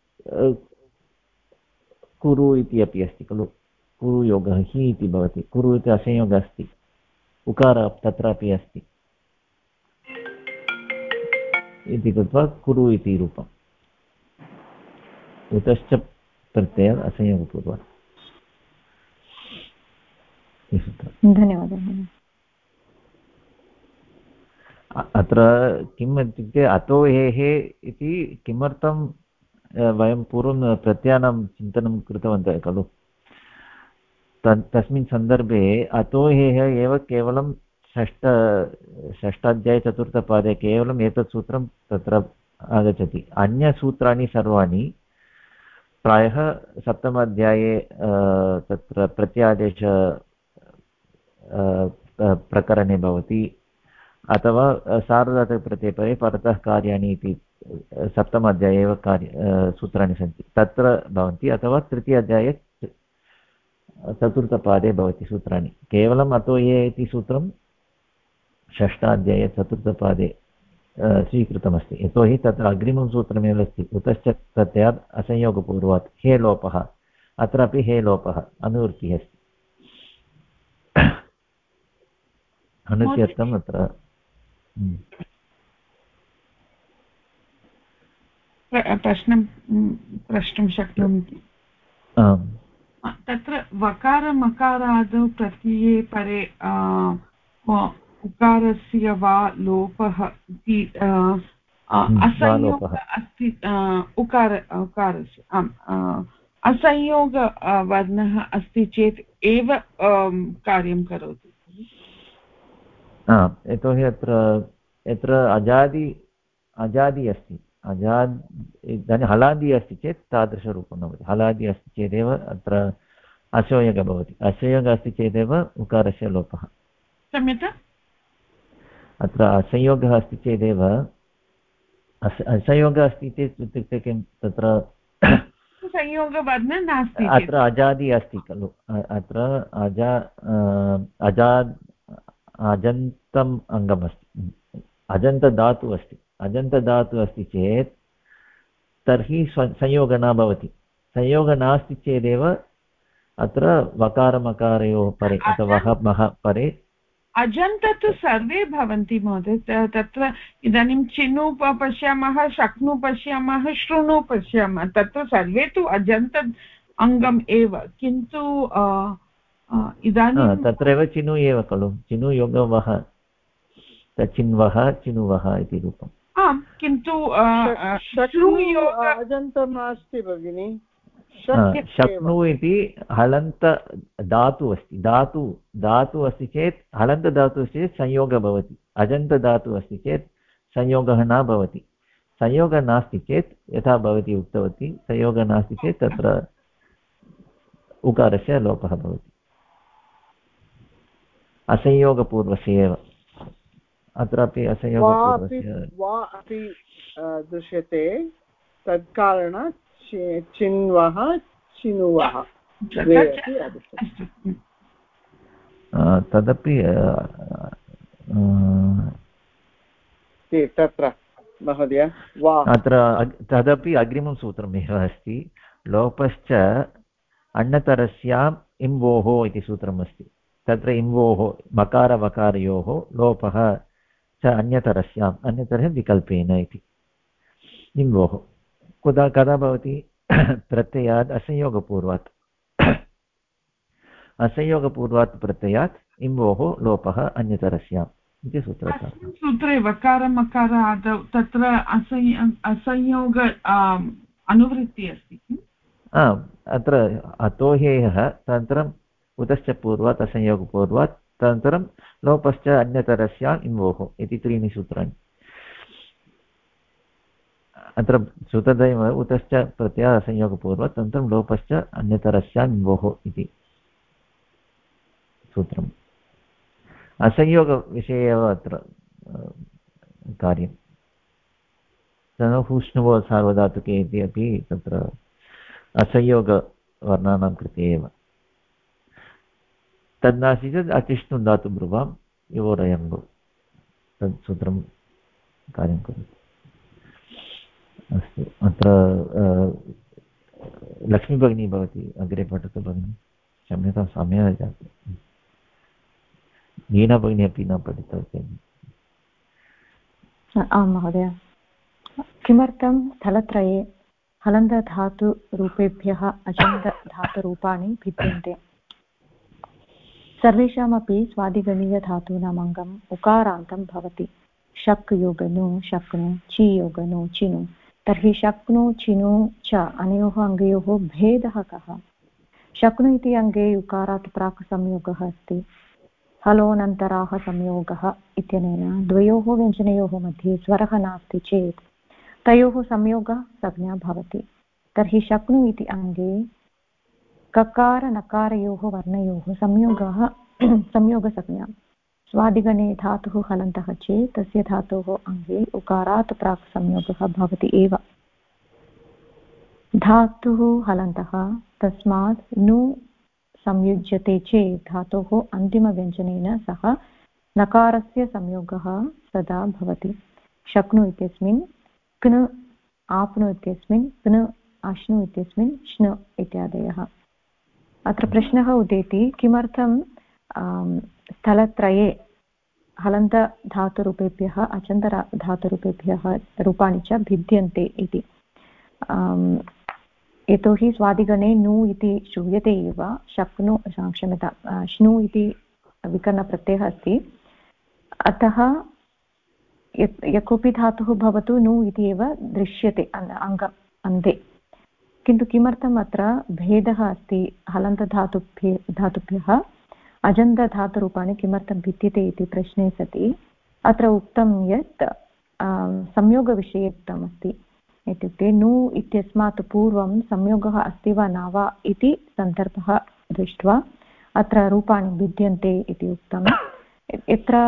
कुरु इति अपि अस्ति खलु, कुरु योगः हि इति भवति। कुरु इति असंयोगः अस्ति, उकार तत्रापि अस्ति इति कृत्वा कुरु इति रूपम्। उतश्च प्रत्ययः असंयोगपूर्वः। धन्यवादः। अत्र किम् इत्युक्ते अतो हेः इति किमर्थं वयं पूर्वं प्रत्ययानां चिन्तनं कृतवन्तः खलु, तस्मिन् सन्दर्भे अतो हेः एव केवलं षष्ठाध्याये चतुर्थपादे केवलम् एतत् सूत्रं तत्र आगच्छति। अन्यसूत्राणि सर्वाणि प्रायः सप्तमाध्याये तत्र प्रत्यादेश प्रकरणे भवति, अथवा सार्वधातुकप्रत्ययपरे परतः कार्याणि इति सप्तमाध्याये एव सूत्राणि सन्ति, तत्र भवन्ति, अथवा तृतीयाध्याये चतुर्थपादे भवति सूत्राणि। केवलम् अतो ये इति सूत्रं षष्ठाध्याये चतुर्थपादे स्वीकृतमस्ति, यतोहि तत्र अग्रिमं सूत्रमेव अस्ति, उतश्च प्रत्ययात् असंयोगपूर्वात् हे लोपः। अत्रापि हे लोपः अनुवृत्तिः अस्ति, अनुत्यर्थम् अत्र प्रश्नं प्रष्टुं शक्नोमि? तत्र वकारमकारादौ प्रत्यये परे उकारस्य वा लोपः इति असंयोगः अस्ति। उकारस्य असंयोगवर्णः अस्ति चेत् एव कार्यं करोति। यतोहि यत्र अजादि अस्ति, इदानीं हलादि अस्ति चेत् तादृशरूपं न भवति। हलादि अस्ति चेदेव अत्र असंयोगः भवति, असंयोगः अस्ति चेदेव उकारस्य लोपः। क्षम्यताम्, अत्र असंयोगः अस्ति चेदेव, असंयोगः अस्ति चेत् इत्युक्ते किं, तत्र संयोगवर्णः नास्ति अत्र अजादि अस्ति खलु अत्र अजन्तम् अङ्गमस्ति अजन्तधातुः अस्ति अजन्तधातुः अस्ति चेत् तर्हि संयोगः न भवति संयोगः नास्ति चेदेव अत्र वकारमकारयोः परे अथवा मः परे अजन्त तु सर्वे भवन्ति महोदय तत्र इदानीं चिनु पश्यामः शक्नु पश्यामः शृणु पश्यामः तत्र सर्वे तु अजन्त अङ्गम् एव किन्तु इदानीं तत्रैव चिनु एव खलु चिनु योगवः चिन्वः चिनुवः इति रूपम् आम् किन्तु अजन्तं नास्ति भगिनि शक्नु इति हलन्त धातु अस्ति धातु अस्ति चेत् हलन्त धातु अस्ति चेत् संयोगः भवति अजन्त धातु अस्ति चेत् संयोगः न भवति संयोगः नास्ति चेत् यथा भवती उक्तवती संयोगः नास्ति चेत् तत्र उकारस्य लोपः भवति असंयोगपूर्वस्य एव अत्रापि असंयोगपूर्वस्य वा अपि दृश्यते तत्कारणात् चिन्वः चिनुवः तदपि तत्र महोदय अत्र तदपि अग्रिमं सूत्रमेव अस्ति लोपश्च अण्णतरस्याम् इम्वोः इति सूत्रम् अस्ति तत्र इम्वोः मकारवकारयोः लोपः च अन्यतरस्यां विकल्पेन इति इम्वोः कदा भवति प्रत्ययात् असंयोगपूर्वात् प्रत्ययात् इम्वोः लोपः अन्यतरस्याम् इति सूत्रम् सूत्रे वकारमकार आदौ तत्र असंयोग अनुवृत्तिः अस्ति अत्र अतो ह्येयः तदनन्तरम् उतश्च पूर्वात् असंयोगपूर्वात् तदनन्तरं लोपश्च अन्यतरस्याम् इम्वोः इति त्रीणि सूत्राणि अत्र सूत्रद्वयम् उतश्च प्रत्ययः असंयोगपूर्वात् तदनन्तरं लोपश्च अन्यतरस्याम् इम्वोः इति सूत्रम् असंयोगविषये एव अत्र कार्यं तनहुष्णुवो सार्वधातुके इति अपि तत्र असंयोगवर्णानां कृते एव तद्नास्ति चेत् अतिष्णु धातु ब्रुवां योरयङ्गो तत् सूत्रं कार्यं करोति अस्तु अत्र लक्ष्मीभगिनी भवति अग्रे पठतु भगिनि क्षम्यतां समयः जातः नीना भगिनी अपि न पठितवती आं महोदय किमर्थं स्थलत्रये हलन्तधातुरूपेभ्यः अचन्तधातुरूपाणि भिद्यन्ते सर्वेषामपि स्वादिगणीयधातूनाम् अङ्गम् उकारान्तं भवति शक् योगनु शक्नु चि योगनु चिनु तर्हि शक्नु चिनु च अनयोः अङ्गयोः भेदः कः शक्नु इति अङ्गे उकारात् प्राक् संयोगः अस्ति हलोऽनन्तराः संयोगः इत्यनेन द्वयोः व्यञ्जनयोः मध्ये स्वरः नास्ति चेत् तयोः संयोगः संज्ञा भवति तर्हि शक्नु इति अङ्गे ककारनकारयोः वर्णयोः संयोगसंज्ञा स्वादिगणे धातुः हलन्तः चेत् तस्य धातोः अङ्गे उकारात् प्राक् संयोगः भवति एव धातुः हलन्तः तस्मात् नु संयुज्यते चेत् धातोः अन्तिमव्यञ्जनेन सह नकारस्य संयोगः सदा भवति शक्नु इत्यस्मिन् क्नु आप्नु इत्यस्मिन् क्नु अश्नु इत्यस्मिन् श्नु इत्यादयः अत्र प्रश्नः उदेति किमर्थं स्थलत्रये हलन्तधातुरूपेभ्यः अचन्तधातुरूपेभ्यः रूपाणि च भिद्यन्ते इति यतोहि स्वादिगणे नु इति श्रूयते एव शक्नु क्षम्यता श्नु इति विकरणप्रत्ययः अस्ति अतः यः कोऽपि धातुः भवतु नु इति एव दृश्यते अन्ते किन्तु किमर्थम् अत्र भेदः अस्ति हलन्तधातुभ्यः अजन्तधातुरूपाणि किमर्थं भिद्यते इति प्रश्ने सति अत्र उक्तं यत् संयोगविषये उक्तमस्ति इत्युक्ते नु इत्यस्मात् पूर्वं संयोगः अस्ति वा न वा इति सन्दर्भः दृष्ट्वा अत्र रूपाणि भिद्यन्ते इति उक्तं यत्र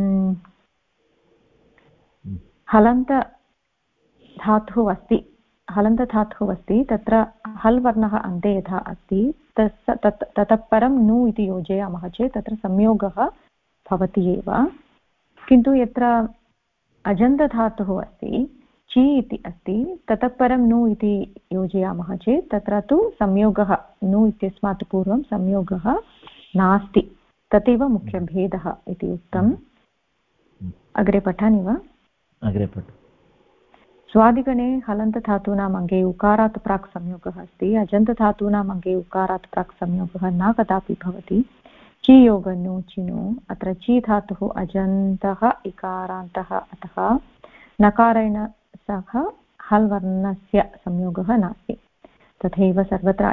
हलन्तधातुः अस्ति हलन्तधातुः अस्ति तत्र हल् वर्णः अन्ते यथा अस्ति ततः परं नु इति योजयामः चेत् तत्र संयोगः भवति एव। किन्तु यत्र अजन्तधातुः अस्ति ची इति अस्ति ततः परं नु इति योजयामः चेत् तत्र तु संयोगः नु इत्यस्मात् पूर्वं संयोगः नास्ति। तदेव मुख्यभेदः इति उक्तम्। अग्रे पठामि वा? अग्रे पठ। स्वादिगणे हलन्तधातूनाम् अङ्गे उकारात् प्राक् संयोगः अस्ति। अजन्तधातूनाम् अङ्गे उकारात् प्राक् संयोगः न कदापि भवति। ची योगनु चिनु अत्र ची धातुः अजन्तः इकारान्तः अतः नकारेण सह हल् वर्णस्य संयोगः नास्ति। तथैव सर्वत्र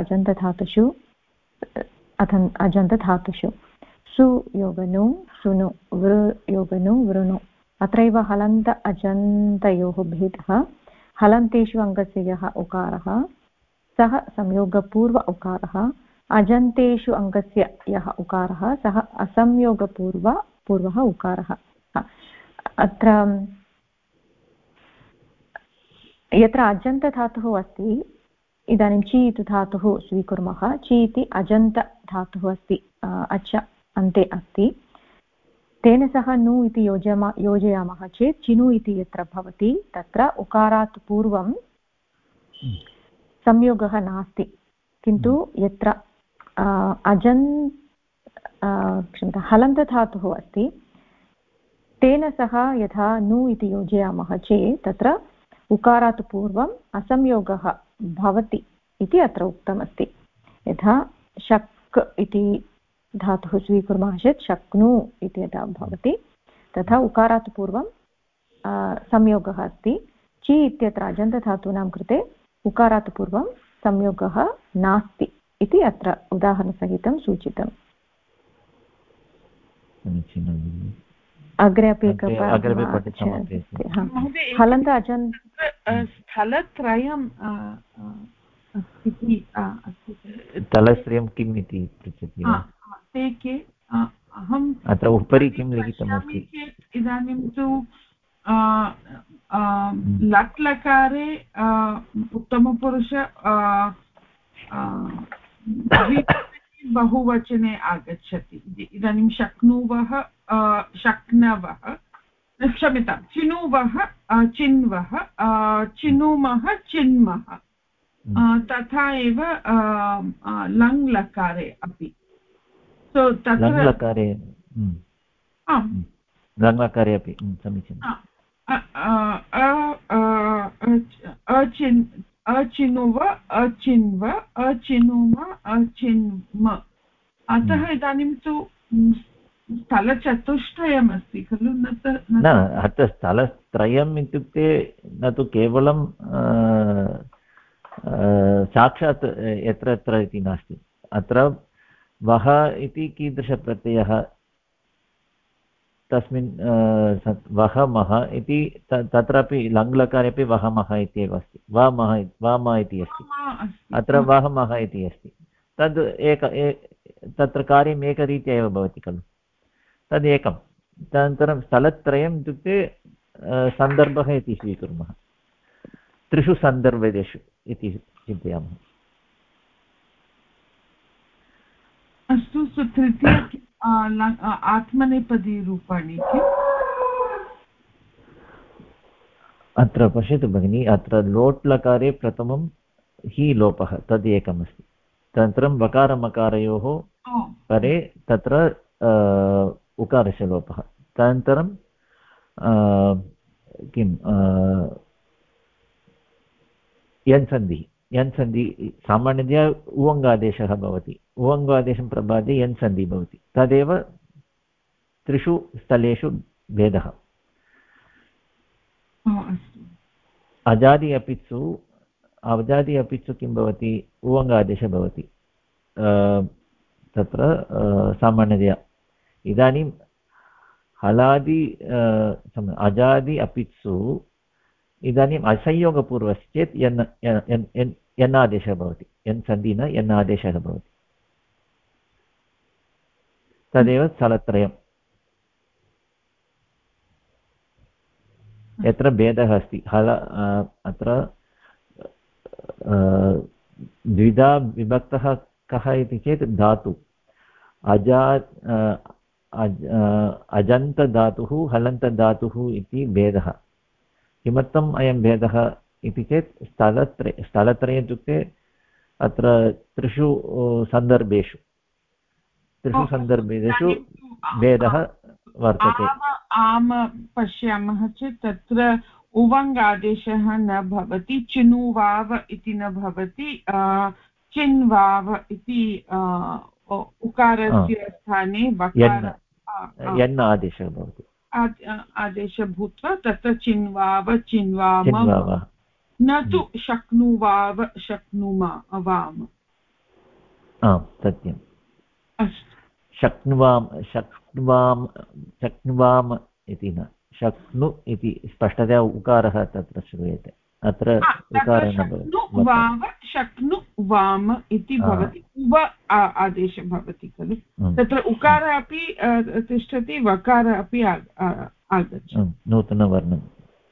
अजन्तधातुषु सु योगनु सुनु वृ योगनु वृणु अत्रैव हलन्त अजन्तयोः भेदः। हलन्तेषु अङ्गस्य यः उकारः सः संयोगपूर्व उकारः, अजन्तेषु अङ्गस्य यः उकारः सः असंयोगपूर्वः उकारः। अत्र यत्र अजन्तधातुः अस्ति इदानीं ची इति धातुः स्वीकुर्मः। ची इति अजन्तधातुः अस्ति, अच अन्ते अस्ति। तेन सह नु इति योजयामः चेत् चिनु इति यत्र भवति तत्र उकारात् पूर्वं संयोगः नास्ति। किन्तु यत्र हलन्तधातुः अस्ति तेन सह यथा नु इति योजयामः चेत् तत्र उकारात् पूर्वम् असंयोगः भवति इति अत्र उक्तमस्ति। यथा शक् इति धातुः स्वीकुर्मः चेत् शक्नु इति यथा भवति तथा उकारात् पूर्वं संयोगः अस्ति। ची इत्यत्र अजन्तधातूनां कृते उकारात् पूर्वं संयोगः नास्ति इति अत्र उदाहरणसहितं सूचितम्। अग्रे अपि हलन्त अजन्त स्थलत्रयं स्थलत्रयं किम् इति पृच्छति वा? ते के अहम् अत्र उपरि किं लिखितमस्ति? इदानीं तु लट् लकारे उत्तमपुरुष बहुवचने आगच्छति। इदानीं शक्नुवः शक्नवः क्षम्यतां चिनुवः चिन्वः चिनुमः चिन्मः तथा एव लङ् लकारे अपि। सो तत्र लङ्लकारे अपि समीचीनम्। अचिनुव अचिन्व अचिनुम अचिन्म। अतः इदानीं तु स्थलचतुष्टयमस्ति खलु, न अत्र स्थलत्रयम् इत्युक्ते न तु केवलं साक्षात् यत्र यत्र इति नास्ति। अत्र वः इति कीदृशप्रत्ययः तस्मिन् वः मः इति तत्रापि लङ्लकारे अपि वः मः इत्येव अस्ति। वामः इति अस्ति, अत्र वः मः इति अस्ति। तद् तत्र कार्यम् एकरीत्या एव भवति खलु, तदेकं। तदनन्तरं स्थलत्रयम् इत्युक्ते सन्दर्भः इति स्वीकुर्मः, त्रिषु सन्दर्भेषु इति चिन्तयामः। अस्तु, तृतीय आत्मनेपदीरूपाणि अत्र पश्यतु भगिनि, अत्र लोट् लकारे प्रथमं हि लोपः तद् एकमस्ति। तदनन्तरं वकारमकारयोः परे तत्र उकारस्य लोपः। तदनन्तरं किं यन्सन्धिः। यन्सन्धिः सामान्यतया उवङ्गादेशः भवति, उवङ्गादेशं प्रबाद्य यन्सन्धिः भवति। तदेव त्रिषु स्थलेषु भेदः। अजादि अपित्सु किं भवति? उवङ्गादेशः भवति तत्र सामान्यतया। इदानीं हलादि अजादि अपित्सु इदानीम् असंयोगपूर्वस्य चेत् यन्नादेशः भवति, यन्सन्धिः न यन्नादेशः भवति। तदेव स्थलत्रयम्। यत्र भेदः अस्ति अत्र द्विधा विभक्तः कः इति चेत् धातु अजन्तधातुः हलन्तधातुः इति भेदः किमर्थम् अयं भेदः इति चेत् स्थलत्रये इत्युक्ते अत्र त्रिषु सन्दर्भेषु भेदः वर्तते आम पश्यामः चेत् तत्र उवङ्गादेशः न भवति चिनुवाव इति न भवति चिन्वाव इति उकारस्य स्थाने यन् आदेशः भवति आदेशः भूत्वा तत्र चिन्वाव चिन्वाम न तु शक्नुवाव शक्नुवाम सत्यम् अस्तु शक्नुवाम इति न शक्नु इति स्पष्टतया उकारः तत्र श्रूयते अत्र उकारः न भवति शक्नुवाम इति भवति उव आदेशः भवति खलु तत्र उकारः अपि तिष्ठति वकारः अपि आगच्छति नूतनवर्णः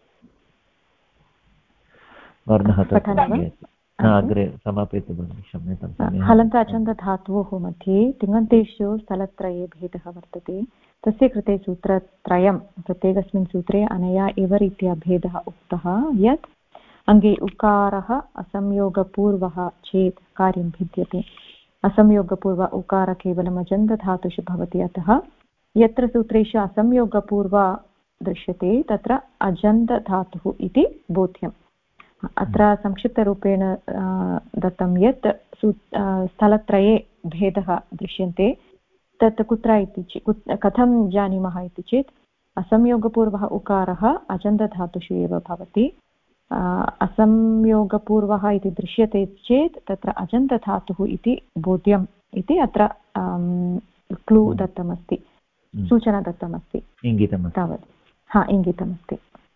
अग्रे समापयतु भगिनि क्षम्यतां हलन्त अचन्तधातोः मध्ये तिङन्तेषु स्थलत्रये भेदः वर्तते तस्य कृते सूत्रत्रयं प्रत्येकस्मिन् सूत्रे अनया एव रीत्या भेदः उक्तः यत् अङ्गे उकारः असंयोगपूर्वः चेत् कार्यं भिद्यते असंयोगपूर्व उकार केवलम् अजन्तधातुषु भवति अतः यत्र सूत्रेषु असंयोगपूर्व दृश्यते तत्र अजन्तधातुः इति बोध्यम् अत्र संक्षिप्तरूपेण दत्तं यत् स्थलत्रये भेदः दृश्यन्ते तत् कुत्र इति कथं जानीमः इति चेत् असंयोगपूर्वः उकारः अजन्तधातुषु एव भवति असंयोगपूर्वः इति दृश्यते चेत् तत्र अजन्तधातुः इति बोध्यम् इति अत्र क्लू दत्तमस्ति सूचना दत्तमस्ति तावत् इङ्गितमस्ति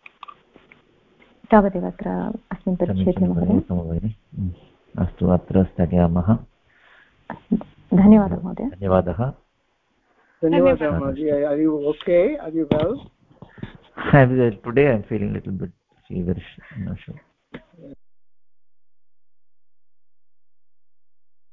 तावदेव अत्र अस्मिन् परिच्छेदे महोदय अस्तु अत्र स्थगयामः धन्यवादः महोदय धन्यवादः महोदय are you okay are you well today I'm feeling a little bit feverish I'm not sure